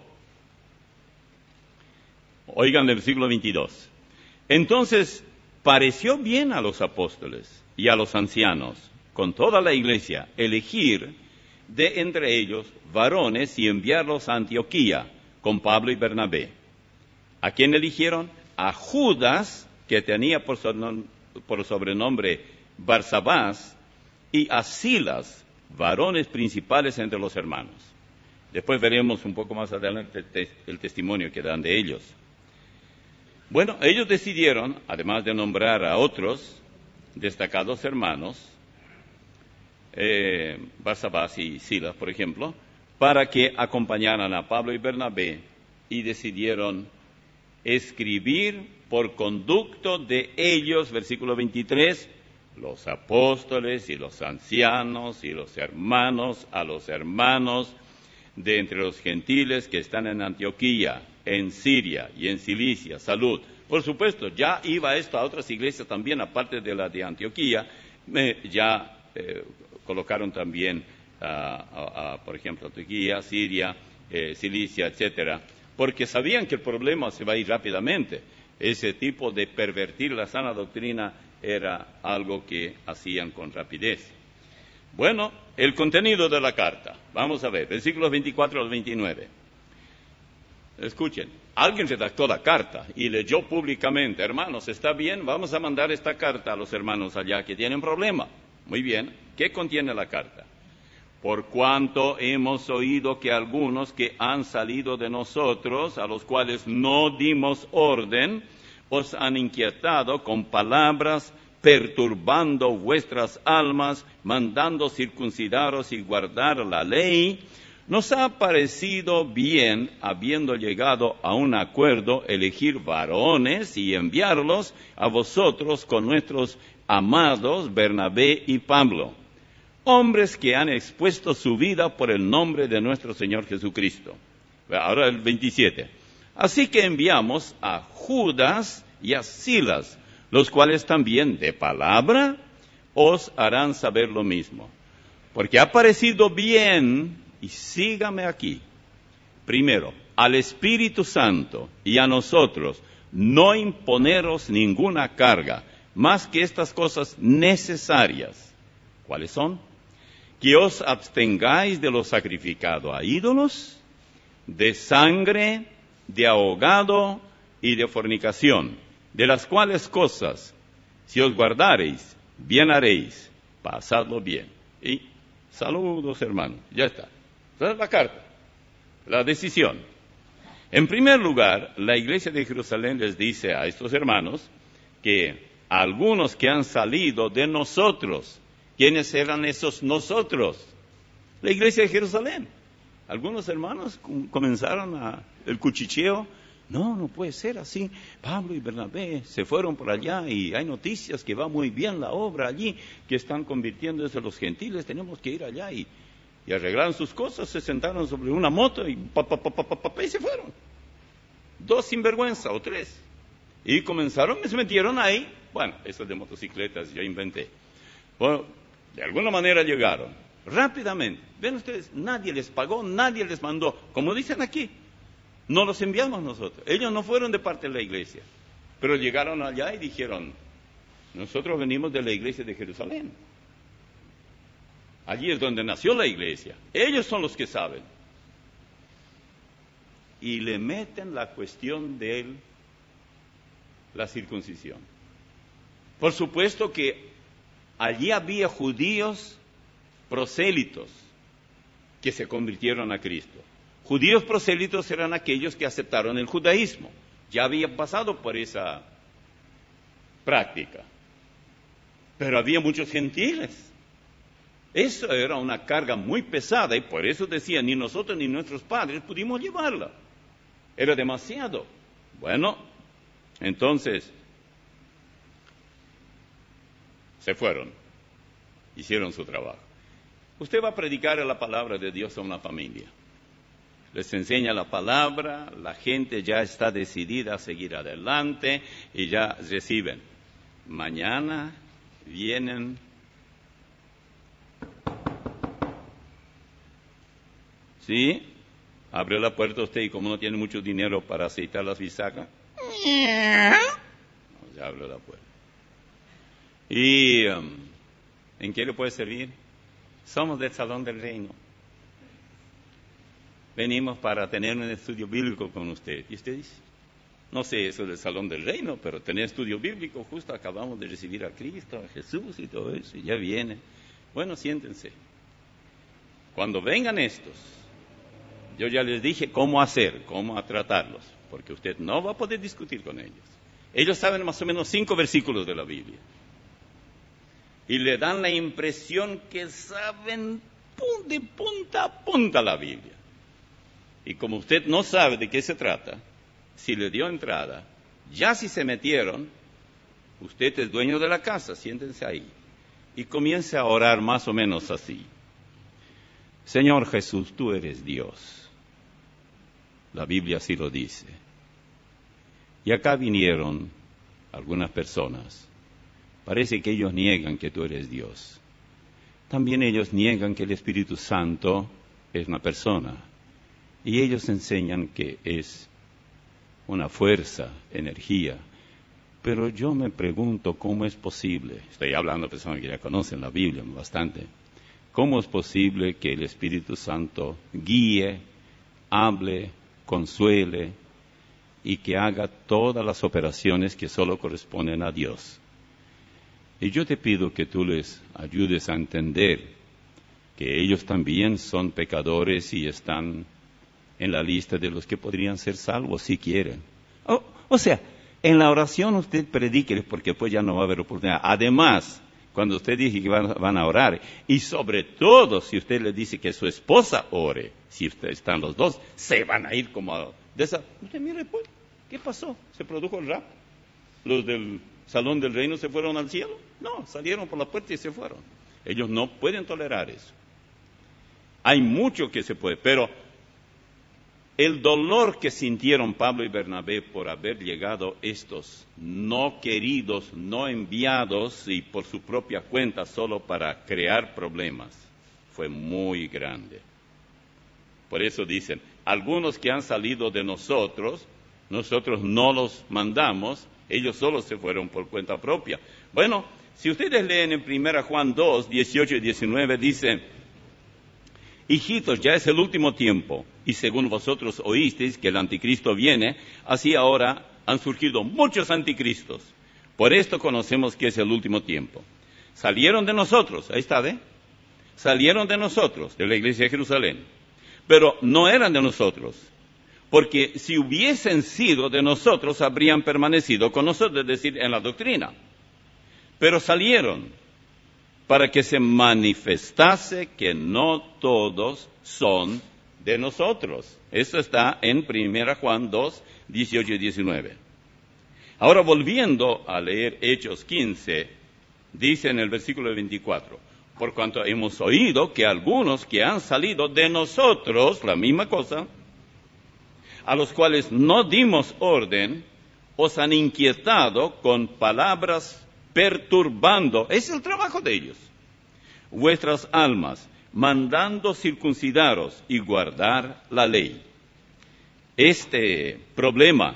Oigan el versículo veintidós. Entonces pareció bien a los apóstoles y a los ancianos, con toda la iglesia, elegir de entre ellos varones y enviarlos a Antioquía con Pablo y Bernabé. ¿A quién eligieron? A Judas, que tenía por, son, por sobrenombre Barsabás, y a Silas, varones principales entre los hermanos. Después veremos un poco más adelante el testimonio que dan de ellos. Bueno, ellos decidieron, además de nombrar a otros destacados hermanos, eh, Barsabás y Silas, por ejemplo, para que acompañaran a Pablo y Bernabé, y decidieron escribir por conducto de ellos, versículo veintitrés, los apóstoles y los ancianos y los hermanos a los hermanos de entre los gentiles que están en Antioquía, en Siria y en Cilicia, salud. Por supuesto, ya iba esto a otras iglesias también, aparte de la de Antioquía, eh, ya eh, colocaron también, uh, a, a, por ejemplo, Antioquía, Siria, eh, Cilicia, etcétera, porque sabían que el problema se va a ir rápidamente. Ese tipo de pervertir la sana doctrina era algo que hacían con rapidez. Bueno, el contenido de la carta. Vamos a ver, versículos veinticuatro al veintinueve. Escuchen, alguien redactó la carta y leyó públicamente: hermanos, está bien, vamos a mandar esta carta a los hermanos allá que tienen problema. Muy bien, ¿qué contiene la carta? Por cuanto hemos oído que algunos que han salido de nosotros, a los cuales no dimos orden, os han inquietado con palabras, perturbando vuestras almas, mandando circuncidaros y guardar la ley, nos ha parecido bien, habiendo llegado a un acuerdo, elegir varones y enviarlos a vosotros con nuestros amados Bernabé y Pablo, hombres que han expuesto su vida por el nombre de nuestro Señor Jesucristo. Ahora el veintisiete. Así que enviamos a Judas y a Silas, los cuales también de palabra os harán saber lo mismo. Porque ha parecido bien, y sígame aquí, primero, al Espíritu Santo y a nosotros, no imponeros ninguna carga, más que estas cosas necesarias. ¿Cuáles son? Que os abstengáis de lo sacrificado a ídolos, de sangre, de ahogado y de fornicación, de las cuales cosas, si os guardareis, bien haréis, pasadlo bien. Y saludos, hermanos, ya está. Esa es la carta, la decisión. En primer lugar, la iglesia de Jerusalén les dice a estos hermanos que algunos que han salido de nosotros, ¿quiénes eran esos nosotros? La iglesia de Jerusalén. Algunos hermanos comenzaron a, el cuchicheo. No, no puede ser así. Pablo y Bernabé se fueron por allá y hay noticias que va muy bien la obra allí, que están convirtiéndose a los gentiles, tenemos que ir allá. Y, y arreglaron sus cosas, se sentaron sobre una moto y, pa, pa, pa, pa, pa, pa, y se fueron. Dos sinvergüenza o tres. Y comenzaron, se metieron ahí. Bueno, eso de motocicletas yo inventé. Bueno, de alguna manera llegaron. Rápidamente. Ven ustedes, nadie les pagó, nadie les mandó. Como dicen aquí, no los enviamos nosotros. Ellos no fueron de parte de la iglesia. Pero llegaron allá y dijeron: nosotros venimos de la iglesia de Jerusalén. Allí es donde nació la iglesia. Ellos son los que saben. Y le meten la cuestión de la circuncisión. Por supuesto que allí había judíos prosélitos que se convirtieron a Cristo. Judíos prosélitos eran aquellos que aceptaron el judaísmo. Ya habían pasado por esa práctica. Pero había muchos gentiles. Eso era una carga muy pesada y por eso decían, ni nosotros ni nuestros padres pudimos llevarla. Era demasiado. Bueno, entonces se fueron, hicieron su trabajo. Usted va a predicar la palabra de Dios a una familia. Les enseña la palabra, la gente ya está decidida a seguir adelante y ya reciben. Mañana vienen ¿sí? Abre la puerta usted y como no tiene mucho dinero para aceitar las bisagras, se abre la puerta. ¿Y um, en qué le puede servir? Somos del Salón del Reino. Venimos para tener un estudio bíblico con usted. Y usted dice, no sé eso del Salón del Reino, pero tener estudio bíblico, justo acabamos de recibir a Cristo, a Jesús y todo eso, y ya viene. Bueno, siéntense. Cuando vengan estos, yo ya les dije cómo hacer, cómo tratarlos, porque usted no va a poder discutir con ellos. Ellos saben más o menos cinco versículos de la Biblia. Y le dan la impresión que saben de punta a punta la Biblia. Y como usted no sabe de qué se trata, si le dio entrada, ya si se metieron, usted es dueño de la casa, siéntense ahí. Y comience a orar más o menos así. Señor Jesús, tú eres Dios. La Biblia así lo dice. Y acá vinieron algunas personas. Parece que ellos niegan que tú eres Dios. También ellos niegan que el Espíritu Santo es una persona. Y ellos enseñan que es una fuerza, energía. Pero yo me pregunto cómo es posible, estoy hablando de personas que ya conocen la Biblia bastante, cómo es posible que el Espíritu Santo guíe, hable, consuele y que haga todas las operaciones que solo corresponden a Dios. Y yo te pido que tú les ayudes a entender que ellos también son pecadores y están en la lista de los que podrían ser salvos si quieren. O, o sea, en la oración usted predique, porque pues ya no va a haber oportunidad. Además, cuando usted dice que van, van a orar, y sobre todo si usted le dice que su esposa ore, si usted, están los dos, se van a ir como a, de esa. Usted mire, pues, ¿qué pasó? ¿Se produjo el rapto? ¿Los del salón del reino se fueron al cielo? No, salieron por la puerta y se fueron. Ellos no pueden tolerar eso. Hay mucho que se puede, pero el dolor que sintieron Pablo y Bernabé por haber llegado estos no queridos, no enviados y por su propia cuenta solo para crear problemas, fue muy grande. Por eso dicen, algunos que han salido de nosotros, nosotros no los mandamos, ellos solo se fueron por cuenta propia. Bueno, si ustedes leen en primera Juan dos, dieciocho y diecinueve, dice: hijitos, ya es el último tiempo, y según vosotros oísteis que el anticristo viene, así ahora han surgido muchos anticristos. Por esto conocemos que es el último tiempo. Salieron de nosotros, ahí está, ¿ve? Salieron de nosotros, de la iglesia de Jerusalén, pero no eran de nosotros, porque si hubiesen sido de nosotros, habrían permanecido con nosotros, es decir, en la doctrina. Pero salieron para que se manifestase que no todos son de nosotros. Eso está en primera Juan dos, dieciocho y diecinueve. Ahora, volviendo a leer Hechos quince, dice en el versículo veinticuatro, por cuanto hemos oído que algunos que han salido de nosotros, la misma cosa, a los cuales no dimos orden, os han inquietado con palabras perturbando, es el trabajo de ellos, vuestras almas, mandando circuncidaros y guardar la ley. Este problema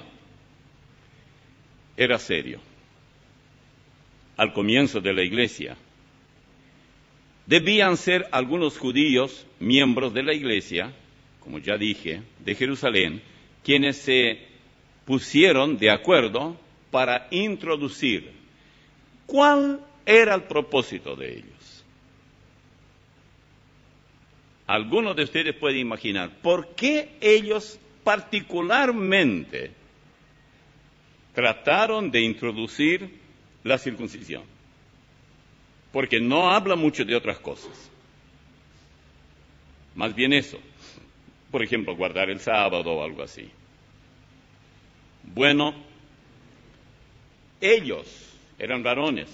era serio. Al comienzo de la iglesia, debían ser algunos judíos, miembros de la iglesia, como ya dije, de Jerusalén, quienes se pusieron de acuerdo para introducir. ¿Cuál era el propósito de ellos? Algunos de ustedes pueden imaginar por qué ellos particularmente trataron de introducir la circuncisión. Porque no habla mucho de otras cosas. Más bien eso. Por ejemplo, guardar el sábado o algo así. Bueno, ellos eran varones.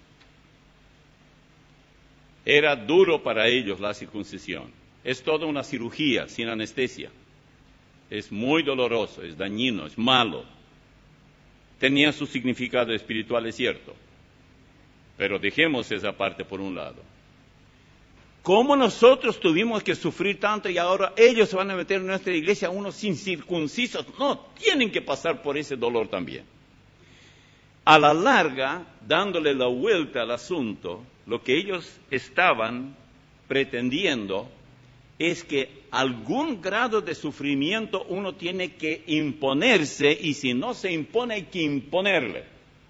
Era duro para ellos la circuncisión. Es toda una cirugía sin anestesia. Es muy doloroso, es dañino, es malo. Tenía su significado espiritual, es cierto. Pero dejemos esa parte por un lado. ¿Cómo nosotros tuvimos que sufrir tanto y ahora ellos se van a meter en nuestra iglesia, unos incircuncisos? No, tienen que pasar por ese dolor también. A la larga, dándole la vuelta al asunto, lo que ellos estaban pretendiendo es que algún grado de sufrimiento uno tiene que imponerse, y si no se impone hay que imponerle.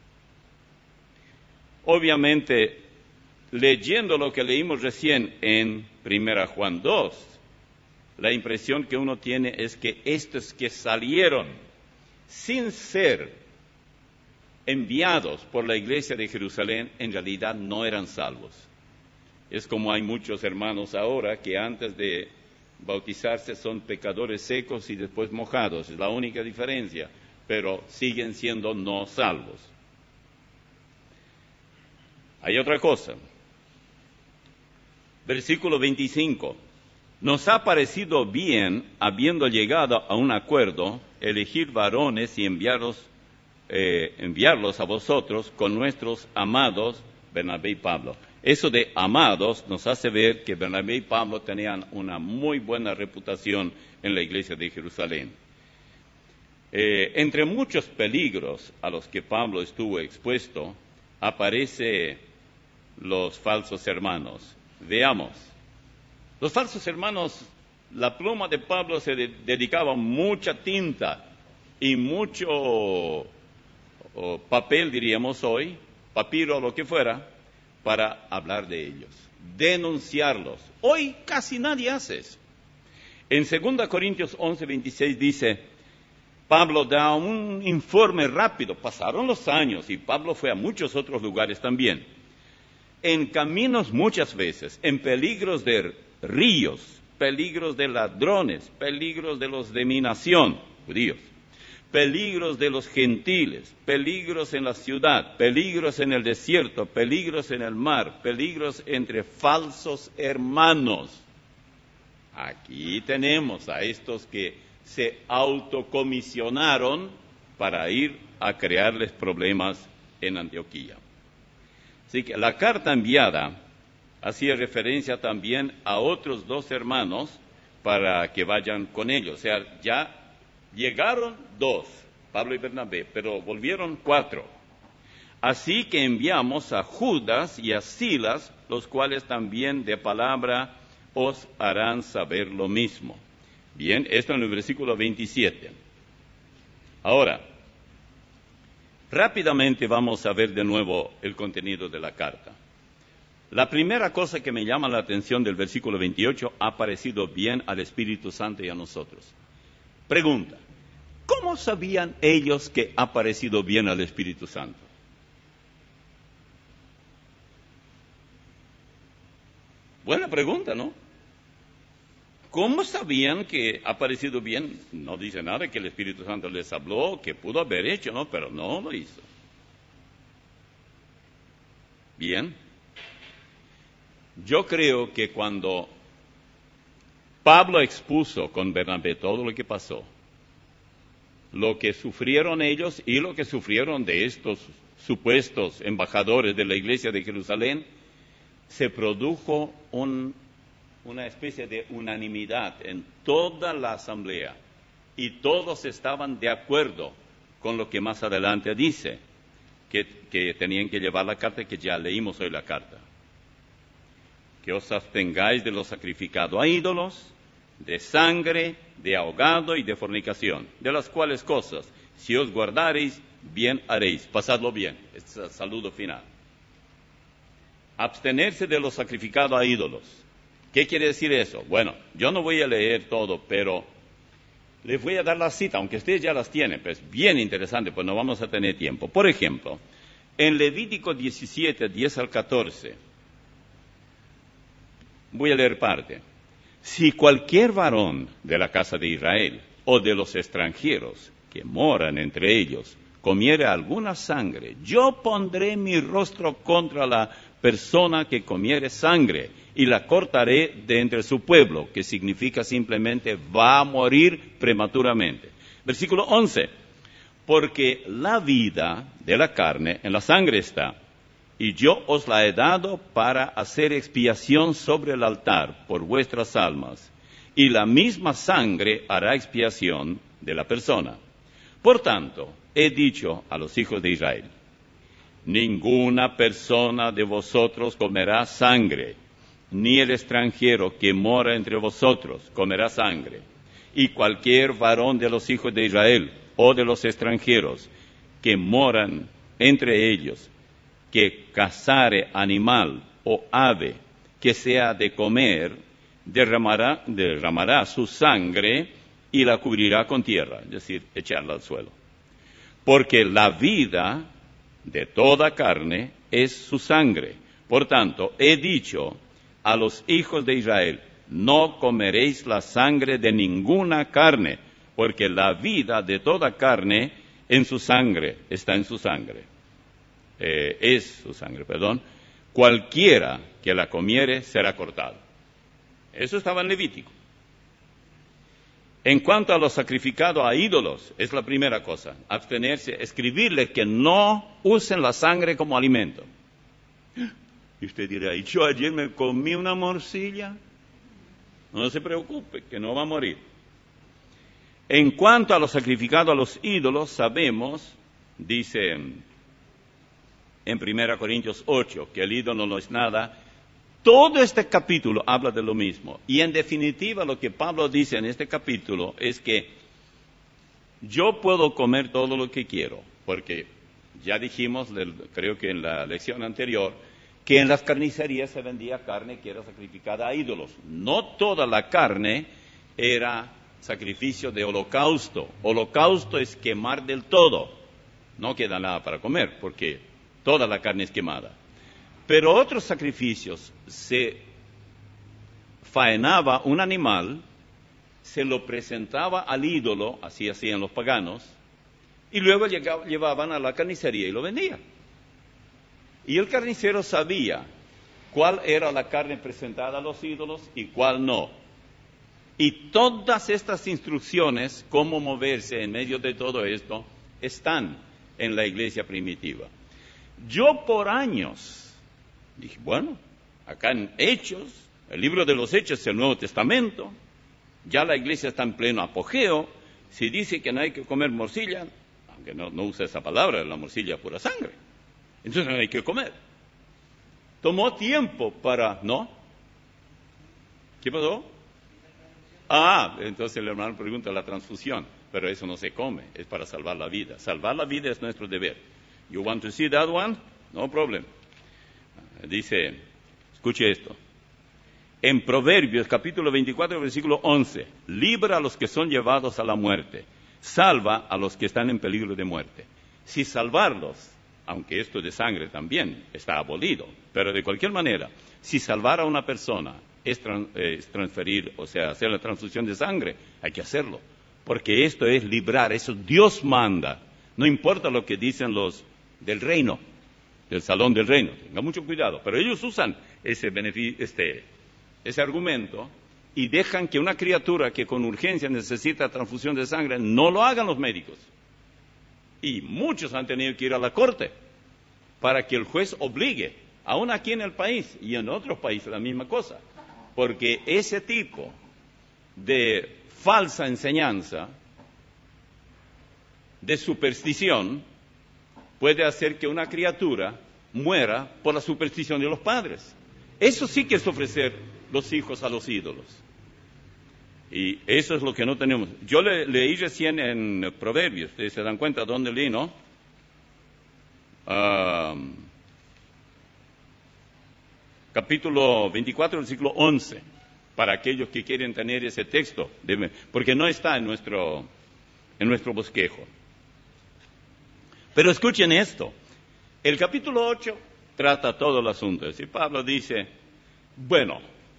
Obviamente, leyendo lo que leímos recién en primera Juan dos, la impresión que uno tiene es que estos que salieron sin ser enviados por la iglesia de Jerusalén, en realidad no eran salvos. Es como hay muchos hermanos ahora que antes de bautizarse son pecadores secos y después mojados, es la única diferencia, pero siguen siendo no salvos. Hay otra cosa. Versículo veinticinco. Nos ha parecido bien, habiendo llegado a un acuerdo, elegir varones y enviarlos eh, enviarlos a vosotros con nuestros amados Bernabé y Pablo. Eso de amados nos hace ver que Bernabé y Pablo tenían una muy buena reputación en la iglesia de Jerusalén. Eh, entre muchos peligros a los que Pablo estuvo expuesto, aparecen los falsos hermanos. Veamos. Los falsos hermanos, la pluma de Pablo se de- dedicaba mucha tinta y mucho o, papel, diríamos hoy, papiro o lo que fuera, para hablar de ellos, denunciarlos. Hoy casi nadie hace eso. En segunda Corintios once, veintiséis dice, Pablo da un informe rápido, pasaron los años y Pablo fue a muchos otros lugares también. En caminos muchas veces, en peligros de ríos, peligros de ladrones, peligros de los de mi nación, judíos, peligros de los gentiles, peligros en la ciudad, peligros en el desierto, peligros en el mar, peligros entre falsos hermanos. Aquí tenemos a estos que se autocomisionaron para ir a crearles problemas en Antioquía. Así que la carta enviada hacía referencia también a otros dos hermanos para que vayan con ellos. O sea, ya llegaron dos, Pablo y Bernabé, pero volvieron cuatro. Así que enviamos a Judas y a Silas, los cuales también de palabra os harán saber lo mismo. Bien, esto en el versículo veintisiete. Ahora, rápidamente vamos a ver de nuevo el contenido de la carta. La primera cosa que me llama la atención del versículo veintiocho, ha parecido bien al Espíritu Santo y a nosotros. Pregunta, ¿cómo sabían ellos que ha parecido bien al Espíritu Santo? Buena pregunta, ¿no? ¿Cómo sabían que ha parecido bien? No dice nada que el Espíritu Santo les habló, que pudo haber hecho, ¿no? Pero no lo hizo. Bien. Yo creo que cuando Pablo expuso con Bernabé todo lo que pasó, lo que sufrieron ellos y lo que sufrieron de estos supuestos embajadores de la iglesia de Jerusalén, se produjo un una especie de unanimidad en toda la asamblea y todos estaban de acuerdo con lo que más adelante dice, que, que tenían que llevar la carta, que ya leímos hoy la carta. Que os abstengáis de lo sacrificado a ídolos, de sangre, de ahogado y de fornicación, de las cuales cosas, si os guardareis, bien haréis. Pasadlo bien, este es el saludo final. Abstenerse de lo sacrificado a ídolos. ¿Qué quiere decir eso? Bueno, yo no voy a leer todo, pero les voy a dar la cita, aunque ustedes ya las tienen, pues bien interesante, pues no vamos a tener tiempo. Por ejemplo, en Levítico diecisiete, diez al catorce, voy a leer parte. Si cualquier varón de la casa de Israel o de los extranjeros que moran entre ellos comiere alguna sangre, yo pondré mi rostro contra la persona que comiere sangre y la cortaré de entre su pueblo, que significa simplemente va a morir prematuramente. Versículo once, porque la vida de la carne en la sangre está, y yo os la he dado para hacer expiación sobre el altar por vuestras almas, y la misma sangre hará expiación de la persona. Por tanto, he dicho a los hijos de Israel, ninguna persona de vosotros comerá sangre, ni el extranjero que mora entre vosotros comerá sangre, y cualquier varón de los hijos de Israel o de los extranjeros que moran entre ellos, que cazare animal o ave que sea de comer, derramará, derramará su sangre y la cubrirá con tierra, es decir, echarla al suelo. Porque la vida de toda carne es su sangre. Por tanto, he dicho a los hijos de Israel, no comeréis la sangre de ninguna carne, porque la vida de toda carne en su sangre, está en su sangre. Eh, es su sangre, perdón. Cualquiera que la comiere será cortado. Eso estaba en Levítico. En cuanto a lo sacrificado a ídolos, es la primera cosa, abstenerse, escribirle que no usen la sangre como alimento. Y usted dirá, ¿y yo ayer me comí una morcilla? No se preocupe, que no va a morir. En cuanto a lo sacrificado a los ídolos, sabemos, dice en primera Corintios ocho, que el ídolo no es nada. Todo este capítulo habla de lo mismo. Y en definitiva lo que Pablo dice en este capítulo es que yo puedo comer todo lo que quiero, porque ya dijimos, creo que en la lección anterior, que en las carnicerías se vendía carne que era sacrificada a ídolos. No toda la carne era sacrificio de holocausto. Holocausto es quemar del todo. No queda nada para comer, porque toda la carne es quemada. Pero otros sacrificios, se faenaba un animal, se lo presentaba al ídolo, así hacían los paganos, y luego llegaba, llevaban a la carnicería y lo vendían. Y el carnicero sabía cuál era la carne presentada a los ídolos y cuál no. Y todas estas instrucciones, cómo moverse en medio de todo esto, están en la iglesia primitiva. Yo por años dije, bueno, acá en Hechos, el libro de los Hechos es el Nuevo Testamento, ya la iglesia está en pleno apogeo, si dice que no hay que comer morcilla, aunque no, no usa esa palabra, la morcilla pura sangre, entonces no hay que comer. Tomó tiempo para, ¿no? ¿Qué pasó? Ah, entonces el hermano pregunta la transfusión, pero eso no se come, es para salvar la vida. Salvar la vida es nuestro deber. You want to see that one? No problem. Dice, escuche esto, en Proverbios capítulo veinticuatro, versículo once, libra a los que son llevados a la muerte, salva a los que están en peligro de muerte. Si salvarlos, aunque esto de sangre también está abolido, pero de cualquier manera, si salvar a una persona es, tran, eh, es transferir, o sea, hacer la transfusión de sangre, hay que hacerlo, porque esto es librar, eso Dios manda, no importa lo que dicen los del reino, del salón del reino, tenga mucho cuidado, pero ellos usan ese, este, ese argumento y dejan que una criatura que con urgencia necesita transfusión de sangre no lo hagan los médicos. Y muchos han tenido que ir a la corte para que el juez obligue, aún aquí en el país y en otros países la misma cosa, porque ese tipo de falsa enseñanza, de superstición, puede hacer que una criatura muera por la superstición de los padres. Eso sí que es ofrecer los hijos a los ídolos. Y eso es lo que no tenemos. Yo le, leí recién en Proverbios, ustedes se dan cuenta dónde leí, ¿no? Uh, capítulo veinticuatro, versículo once, para aquellos que quieren tener ese texto, de, porque no está en nuestro, en nuestro bosquejo. Pero escuchen esto, el capítulo ocho trata todo el asunto. Es decir, Pablo dice, bueno,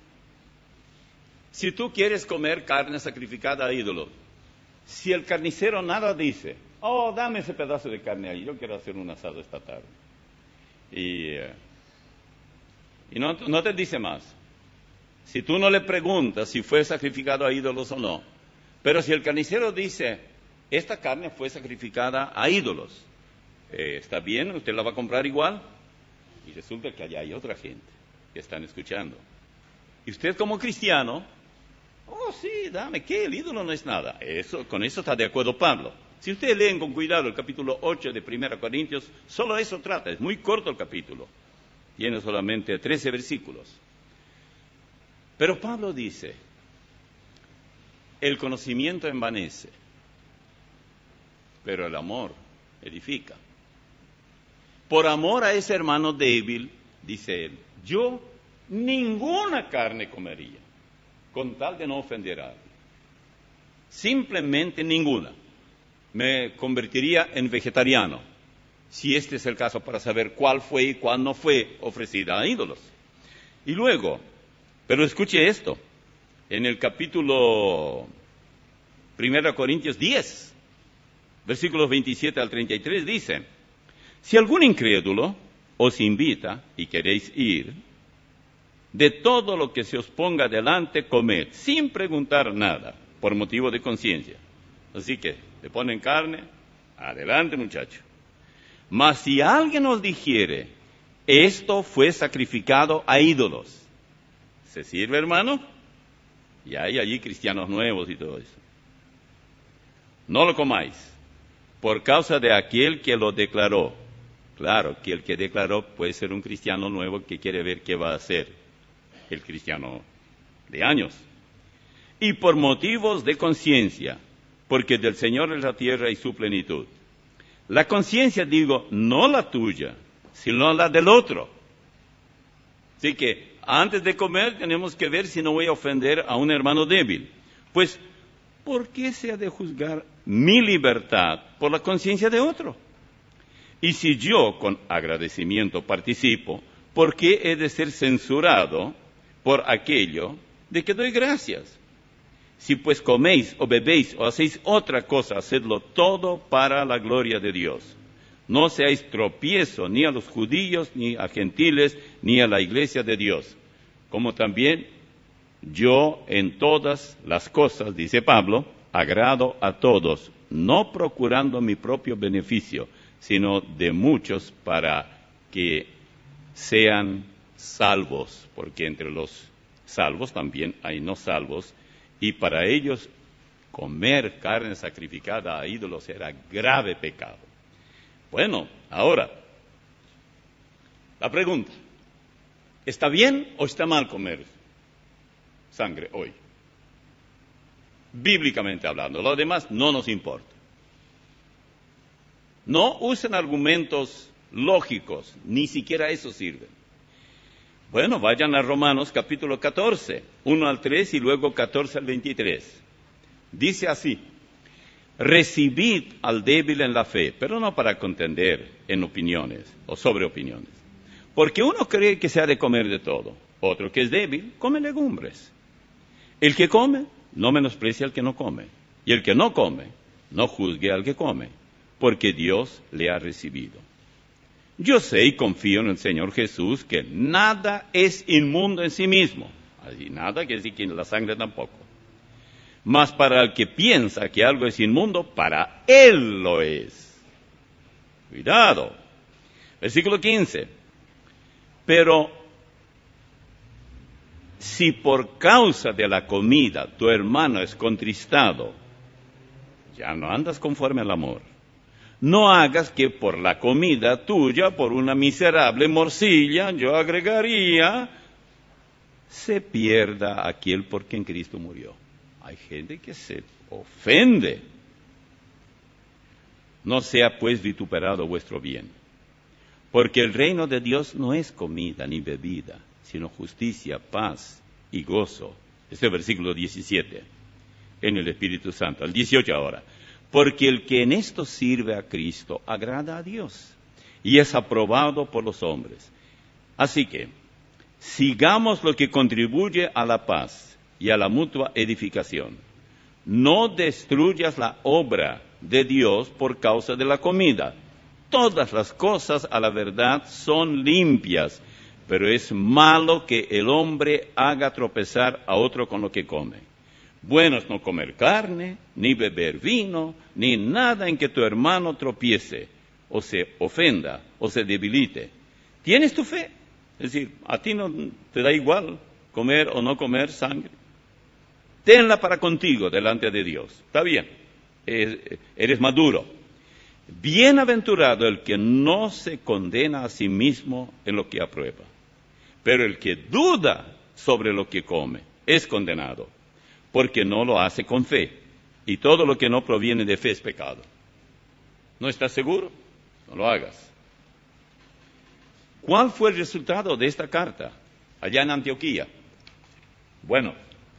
si tú quieres comer carne sacrificada a ídolos, si el carnicero nada dice, oh, dame ese pedazo de carne ahí, yo quiero hacer un asado esta tarde. Y, eh, y no, no te dice más. Si tú no le preguntas si fue sacrificado a ídolos o no, pero si el carnicero dice, esta carne fue sacrificada a ídolos, Eh, ¿está bien? ¿Usted la va a comprar igual? Y resulta que allá hay otra gente que están escuchando. Y usted como cristiano, oh sí, dame, ¿qué? El ídolo no es nada. Eso, con eso está de acuerdo Pablo. Si ustedes leen con cuidado el capítulo ocho de primera Corintios, solo eso trata, es muy corto el capítulo. Tiene solamente trece versículos. Pero Pablo dice, el conocimiento envanece, pero el amor edifica. Por amor a ese hermano débil, dice él, yo ninguna carne comería, con tal de no ofender a alguien. Simplemente ninguna. Me convertiría en vegetariano, si este es el caso, para saber cuál fue y cuál no fue ofrecida a ídolos. Y luego, pero escuche esto, en el capítulo primera Corintios diez, versículos veintisiete al treinta y tres, dice, si algún incrédulo os invita y queréis ir, de todo lo que se os ponga delante, comed, sin preguntar nada, por motivo de conciencia. Así que, le ponen carne, adelante muchacho. Mas si alguien os dijere, esto fue sacrificado a ídolos, ¿se sirve, hermano? Y hay allí cristianos nuevos y todo eso. No lo comáis, por causa de aquel que lo declaró. Claro, que el que declaró puede ser un cristiano nuevo que quiere ver qué va a hacer el cristiano de años. Y por motivos de conciencia, porque del Señor es la tierra y su plenitud. La conciencia, digo, no la tuya, sino la del otro. Así que antes de comer tenemos que ver si no voy a ofender a un hermano débil. Pues, ¿por qué se ha de juzgar mi libertad por la conciencia de otro? Y si yo con agradecimiento participo, ¿por qué he de ser censurado por aquello de que doy gracias? Si pues coméis o bebéis o hacéis otra cosa, hacedlo todo para la gloria de Dios. No seáis tropiezo ni a los judíos, ni a gentiles, ni a la iglesia de Dios. Como también yo en todas las cosas, dice Pablo, agrado a todos, no procurando mi propio beneficio, sino de muchos para que sean salvos, porque entre los salvos también hay no salvos, y para ellos comer carne sacrificada a ídolos era grave pecado. Bueno, ahora, la pregunta, ¿está bien o está mal comer sangre hoy? Bíblicamente hablando, lo demás no nos importa. No usen argumentos lógicos, ni siquiera eso sirve. Bueno, vayan a Romanos capítulo catorce, uno al tres y luego catorce al veintitrés. Dice así, recibid al débil en la fe, pero no para contender en opiniones o sobre opiniones. Porque uno cree que se ha de comer de todo, otro que es débil, come legumbres. El que come, no menosprecia al que no come, y el que no come, no juzgue al que come, porque Dios le ha recibido. Yo sé y confío en el Señor Jesús que nada es inmundo en sí mismo. Así nada quiere decir que la sangre tampoco. Mas para el que piensa que algo es inmundo, para él lo es. Cuidado. Versículo quince. Pero si por causa de la comida tu hermano es contristado, ya no andas conforme al amor. No hagas que por la comida tuya, por una miserable morcilla, yo agregaría, se pierda aquel por quien Cristo murió. Hay gente que se ofende. No sea pues vituperado vuestro bien, porque el reino de Dios no es comida ni bebida, sino justicia, paz y gozo. Este es el versículo diecisiete, en el Espíritu Santo. El dieciocho ahora. Porque el que en esto sirve a Cristo agrada a Dios y es aprobado por los hombres. Así que, sigamos lo que contribuye a la paz y a la mutua edificación. No destruyas la obra de Dios por causa de la comida. Todas las cosas a la verdad son limpias, pero es malo que el hombre haga tropezar a otro con lo que come. Bueno es no comer carne, ni beber vino, ni nada en que tu hermano tropiece, o se ofenda, o se debilite. ¿Tienes tu fe? Es decir, a ti no te da igual comer o no comer sangre. Tenla para contigo delante de Dios. Está bien, eres maduro. Bienaventurado el que no se condena a sí mismo en lo que aprueba, pero el que duda sobre lo que come es condenado, porque no lo hace con fe, y todo lo que no proviene de fe es pecado. ¿No estás seguro? No lo hagas. ¿Cuál fue el resultado de esta carta allá en Antioquía? Bueno,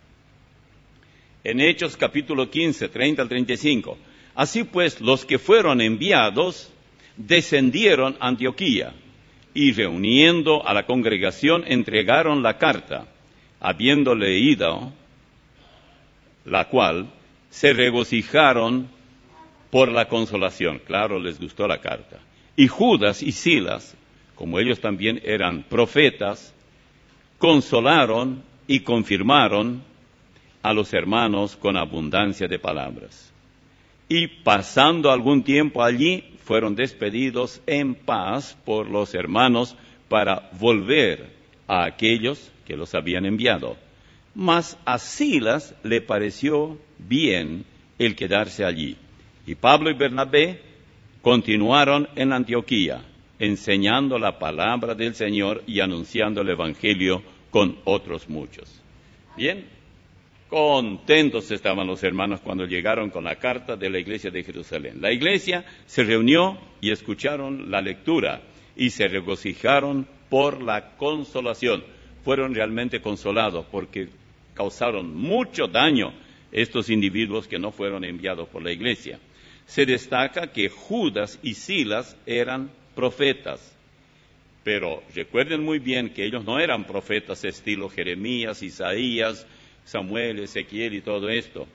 en Hechos capítulo quince, treinta al treinta y cinco, así pues los que fueron enviados descendieron a Antioquía, y reuniendo a la congregación entregaron la carta, habiendo leído la cual se regocijaron por la consolación. Claro, les gustó la carta. Y Judas y Silas, como ellos también eran profetas, consolaron y confirmaron a los hermanos con abundancia de palabras. Y pasando algún tiempo allí, fueron despedidos en paz por los hermanos para volver a aquellos que los habían enviado. Mas a Silas le pareció bien el quedarse allí. Y Pablo y Bernabé continuaron en Antioquía, enseñando la palabra del Señor y anunciando el Evangelio con otros muchos. Bien, contentos estaban los hermanos cuando llegaron con la carta de la iglesia de Jerusalén. La iglesia se reunió y escucharon la lectura y se regocijaron por la consolación. Fueron realmente consolados porque causaron mucho daño estos individuos que no fueron enviados por la iglesia. Se destaca que Judas y Silas eran profetas, pero recuerden muy bien que ellos no eran profetas estilo Jeremías, Isaías, Samuel, Ezequiel y todo esto,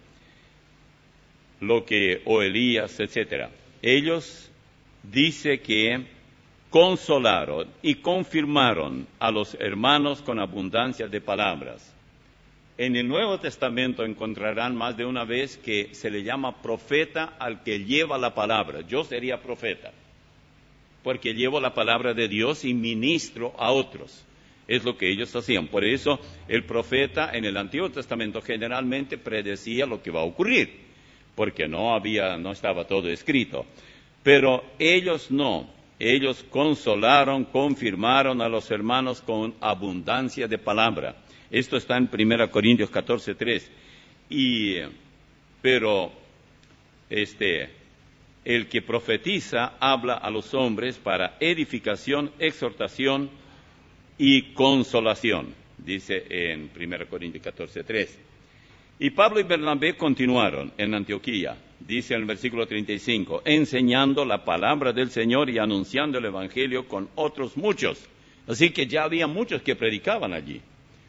lo que, o Elías, etcétera. Ellos dice que consolaron y confirmaron a los hermanos con abundancia de palabras. En el Nuevo Testamento encontrarán más de una vez que se le llama profeta al que lleva la palabra. Yo sería profeta, porque llevo la palabra de Dios y ministro a otros. Es lo que ellos hacían. Por eso el profeta en el Antiguo Testamento generalmente predecía lo que va a ocurrir, porque no había, no estaba todo escrito. Pero ellos no. Ellos consolaron, confirmaron a los hermanos con abundancia de palabra. Esto está en primera Corintios catorce, tres. Y, pero, este, el que profetiza habla a los hombres para edificación, exhortación y consolación, dice en primera Corintios catorce, tres. Y Pablo y Bernabé continuaron en Antioquía, dice en el versículo treinta y cinco, enseñando la palabra del Señor y anunciando el Evangelio con otros muchos. Así que ya había muchos que predicaban allí.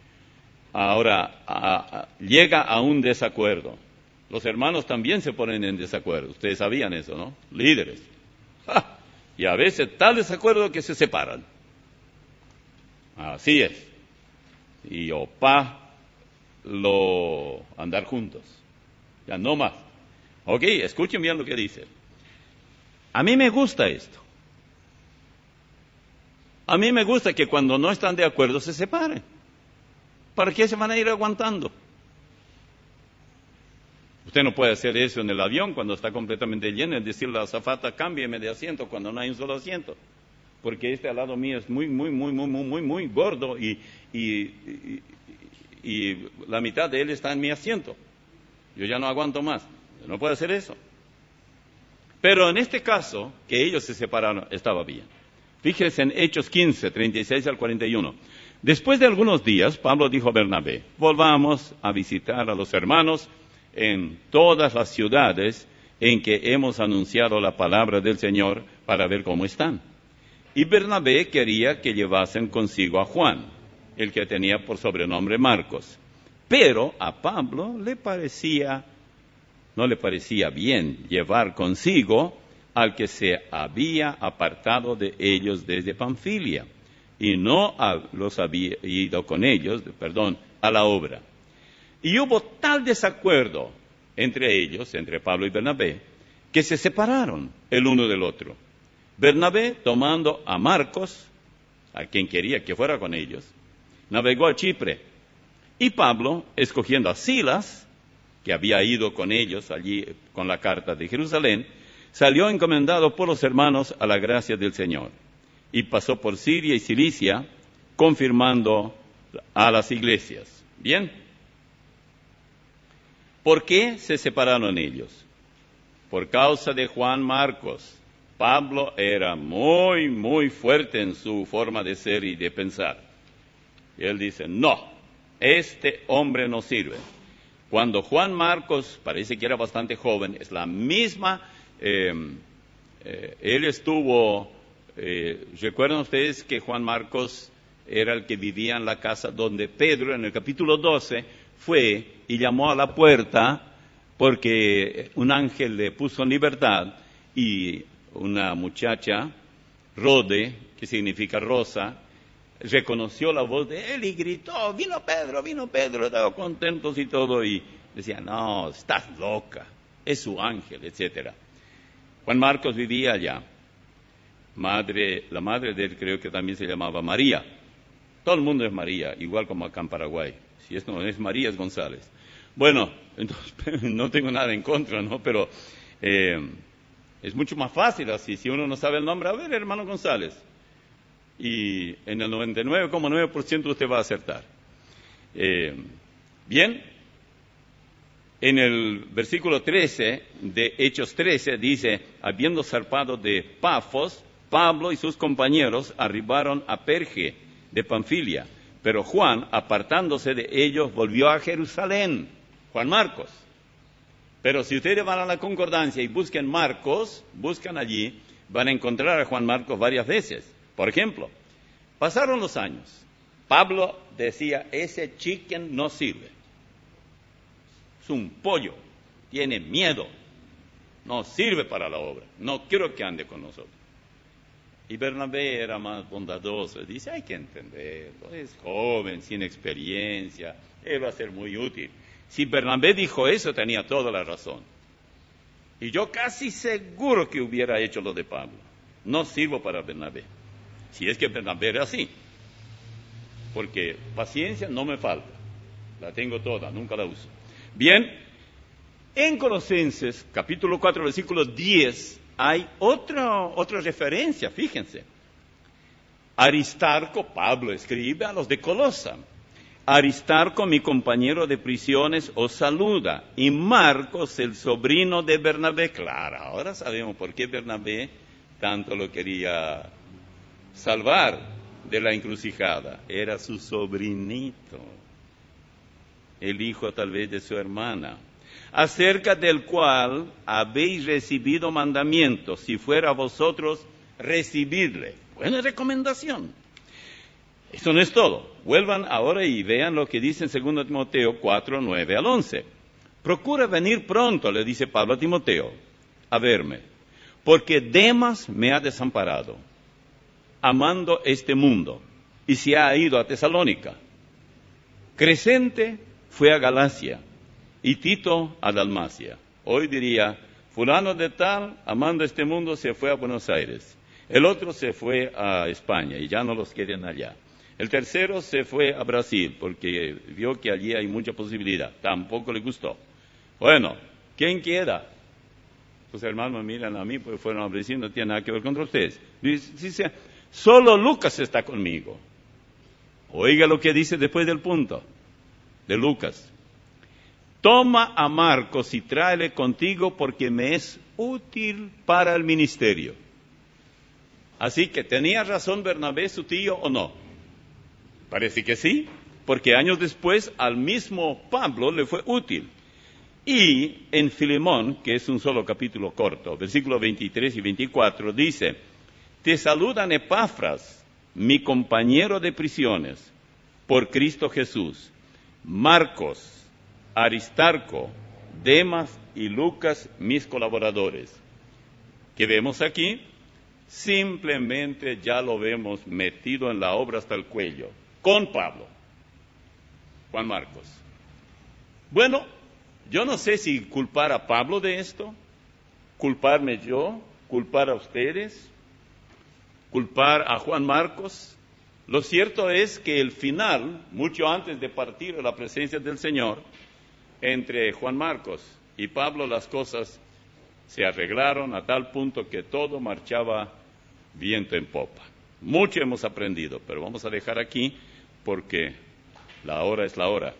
Ahora, a, a, llega a un desacuerdo. Los hermanos también se ponen en desacuerdo. Ustedes sabían eso, ¿no? Líderes. ¡Ja! Y a veces tal desacuerdo que se separan. Así es. Y opa, lo andar juntos. Ya no más. Ok, escuchen bien lo que dice. A mí me gusta esto. A mí me gusta que cuando no están de acuerdo se separen. ¿Para qué se van a ir aguantando? Usted no puede hacer eso en el avión cuando está completamente lleno, es decirle a la azafata, cámbieme de asiento cuando no hay un solo asiento. Porque este al lado mío es muy, muy, muy, muy, muy, muy, muy gordo y, y, y, y la mitad de él está en mi asiento. Yo ya no aguanto más. No puede hacer eso. Pero en este caso, que ellos se separaron, estaba bien. Fíjense en Hechos quince, treinta y seis al cuarenta y uno. Después de algunos días, Pablo dijo a Bernabé, volvamos a visitar a los hermanos en todas las ciudades en que hemos anunciado la palabra del Señor para ver cómo están. Y Bernabé quería que llevasen consigo a Juan, el que tenía por sobrenombre Marcos. Pero a Pablo le parecía, no le parecía bien llevar consigo al que se había apartado de ellos desde Panfilia, y no a, los había ido con ellos, perdón, a la obra. Y hubo tal desacuerdo entre ellos, entre Pablo y Bernabé, que se separaron el uno del otro. Bernabé, tomando a Marcos, a quien quería que fuera con ellos, navegó a Chipre. Y Pablo, escogiendo a Silas, que había ido con ellos allí con la carta de Jerusalén, salió encomendado por los hermanos a la gracia del Señor. Y pasó por Siria y Cilicia, confirmando a las iglesias. ¿Bien? ¿Por qué se separaron ellos? Por causa de Juan Marcos. Pablo era muy, muy fuerte en su forma de ser y de pensar. Y él dice, no, este hombre no sirve. Cuando Juan Marcos, parece que era bastante joven, es la misma, eh, eh, él estuvo... Eh, ¿recuerdan ustedes que Juan Marcos era el que vivía en la casa donde Pedro, en el capítulo doce, fue y llamó a la puerta porque un ángel le puso en libertad y una muchacha, Rode, que significa rosa, reconoció la voz de él y gritó, vino Pedro, vino Pedro, estaban contentos y todo, y decían, no, estás loca, es su ángel, etcétera. Juan Marcos vivía allá. Madre, la madre de él creo que también se llamaba María. Todo el mundo es María, igual como acá en Paraguay. Si esto no es María, es González. Bueno, entonces, no tengo nada en contra, ¿no? Pero eh, es mucho más fácil así. Si uno no sabe el nombre, a ver, hermano González. Y en el noventa y nueve coma nueve por ciento usted va a acertar. Eh, bien, en el versículo trece de Hechos trece dice, habiendo zarpado de Pafos, Pablo y sus compañeros arribaron a Perge de Panfilia, pero Juan, apartándose de ellos, volvió a Jerusalén. Juan Marcos. Pero si ustedes van a la concordancia y buscan Marcos, buscan allí, van a encontrar a Juan Marcos varias veces. Por ejemplo, pasaron los años. Pablo decía, ese chicken no sirve. Es un pollo, tiene miedo, no sirve para la obra, no quiero que ande con nosotros. Y Bernabé era más bondadoso, dice, hay que entenderlo, es joven, sin experiencia, él va a ser muy útil. Si Bernabé dijo eso, tenía toda la razón. Y yo casi seguro que hubiera hecho lo de Pablo. No sirvo para Bernabé, si es que Bernabé era así. Porque paciencia no me falta, la tengo toda, nunca la uso. Bien, en Colosenses, capítulo cuatro, versículo diez, hay otra, otra referencia, fíjense. Aristarco, Pablo escribe a los de Colosa, Aristarco, mi compañero de prisiones, os saluda, y Marcos, el sobrino de Bernabé. Claro, ahora sabemos por qué Bernabé tanto lo quería salvar de la encrucijada. Era su sobrinito, el hijo tal vez de su hermana, acerca del cual habéis recibido mandamientos, si fuera a vosotros recibidle. Buena recomendación. Eso no es todo. Vuelvan ahora y vean lo que dice en segundo Timoteo cuatro, nueve al once. Procura venir pronto, le dice Pablo a Timoteo, a verme, porque Demas me ha desamparado, amando este mundo, y se ha ido a Tesalónica. Crescente fue a Galacia, y Tito a Dalmacia. Hoy diría, fulano de tal, amando este mundo, se fue a Buenos Aires. El otro se fue a España, y ya no los quieren allá. El tercero se fue a Brasil, porque vio que allí hay mucha posibilidad. Tampoco le gustó. Bueno, ¿quién queda? Los hermanos me miran a mí, porque fueron a Brasil, no tiene nada que ver contra ustedes. Dice, solo Lucas está conmigo. Oiga lo que dice después del punto de Lucas. Toma a Marcos y tráele contigo porque me es útil para el ministerio. Así que, ¿tenía razón Bernabé, su tío, o no? Parece que sí, porque años después al mismo Pablo le fue útil. Y en Filemón, que es un solo capítulo corto, versículos veintitrés y veinticuatro, dice, te saludan Epafras, mi compañero de prisiones, por Cristo Jesús, Marcos, Aristarco, Demas y Lucas, mis colaboradores. ¿Qué vemos aquí? Simplemente ya lo vemos metido en la obra hasta el cuello, con Pablo, Juan Marcos. Bueno, yo no sé si culpar a Pablo de esto, culparme yo, culpar a ustedes, culpar a Juan Marcos. Lo cierto es que el final, mucho antes de partir a la presencia del Señor, entre Juan Marcos y Pablo las cosas se arreglaron a tal punto que todo marchaba viento en popa. Mucho hemos aprendido, pero vamos a dejar aquí porque la hora es la hora.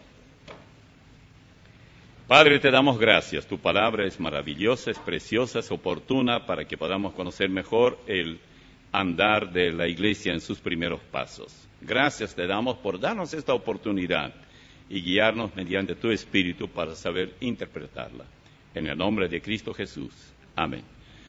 Padre, te damos gracias. Tu palabra es maravillosa, es preciosa, es oportuna para que podamos conocer mejor el andar de la iglesia en sus primeros pasos. Gracias te damos por darnos esta oportunidad y guiarnos mediante tu Espíritu para saber interpretarla. En el nombre de Cristo Jesús. Amén.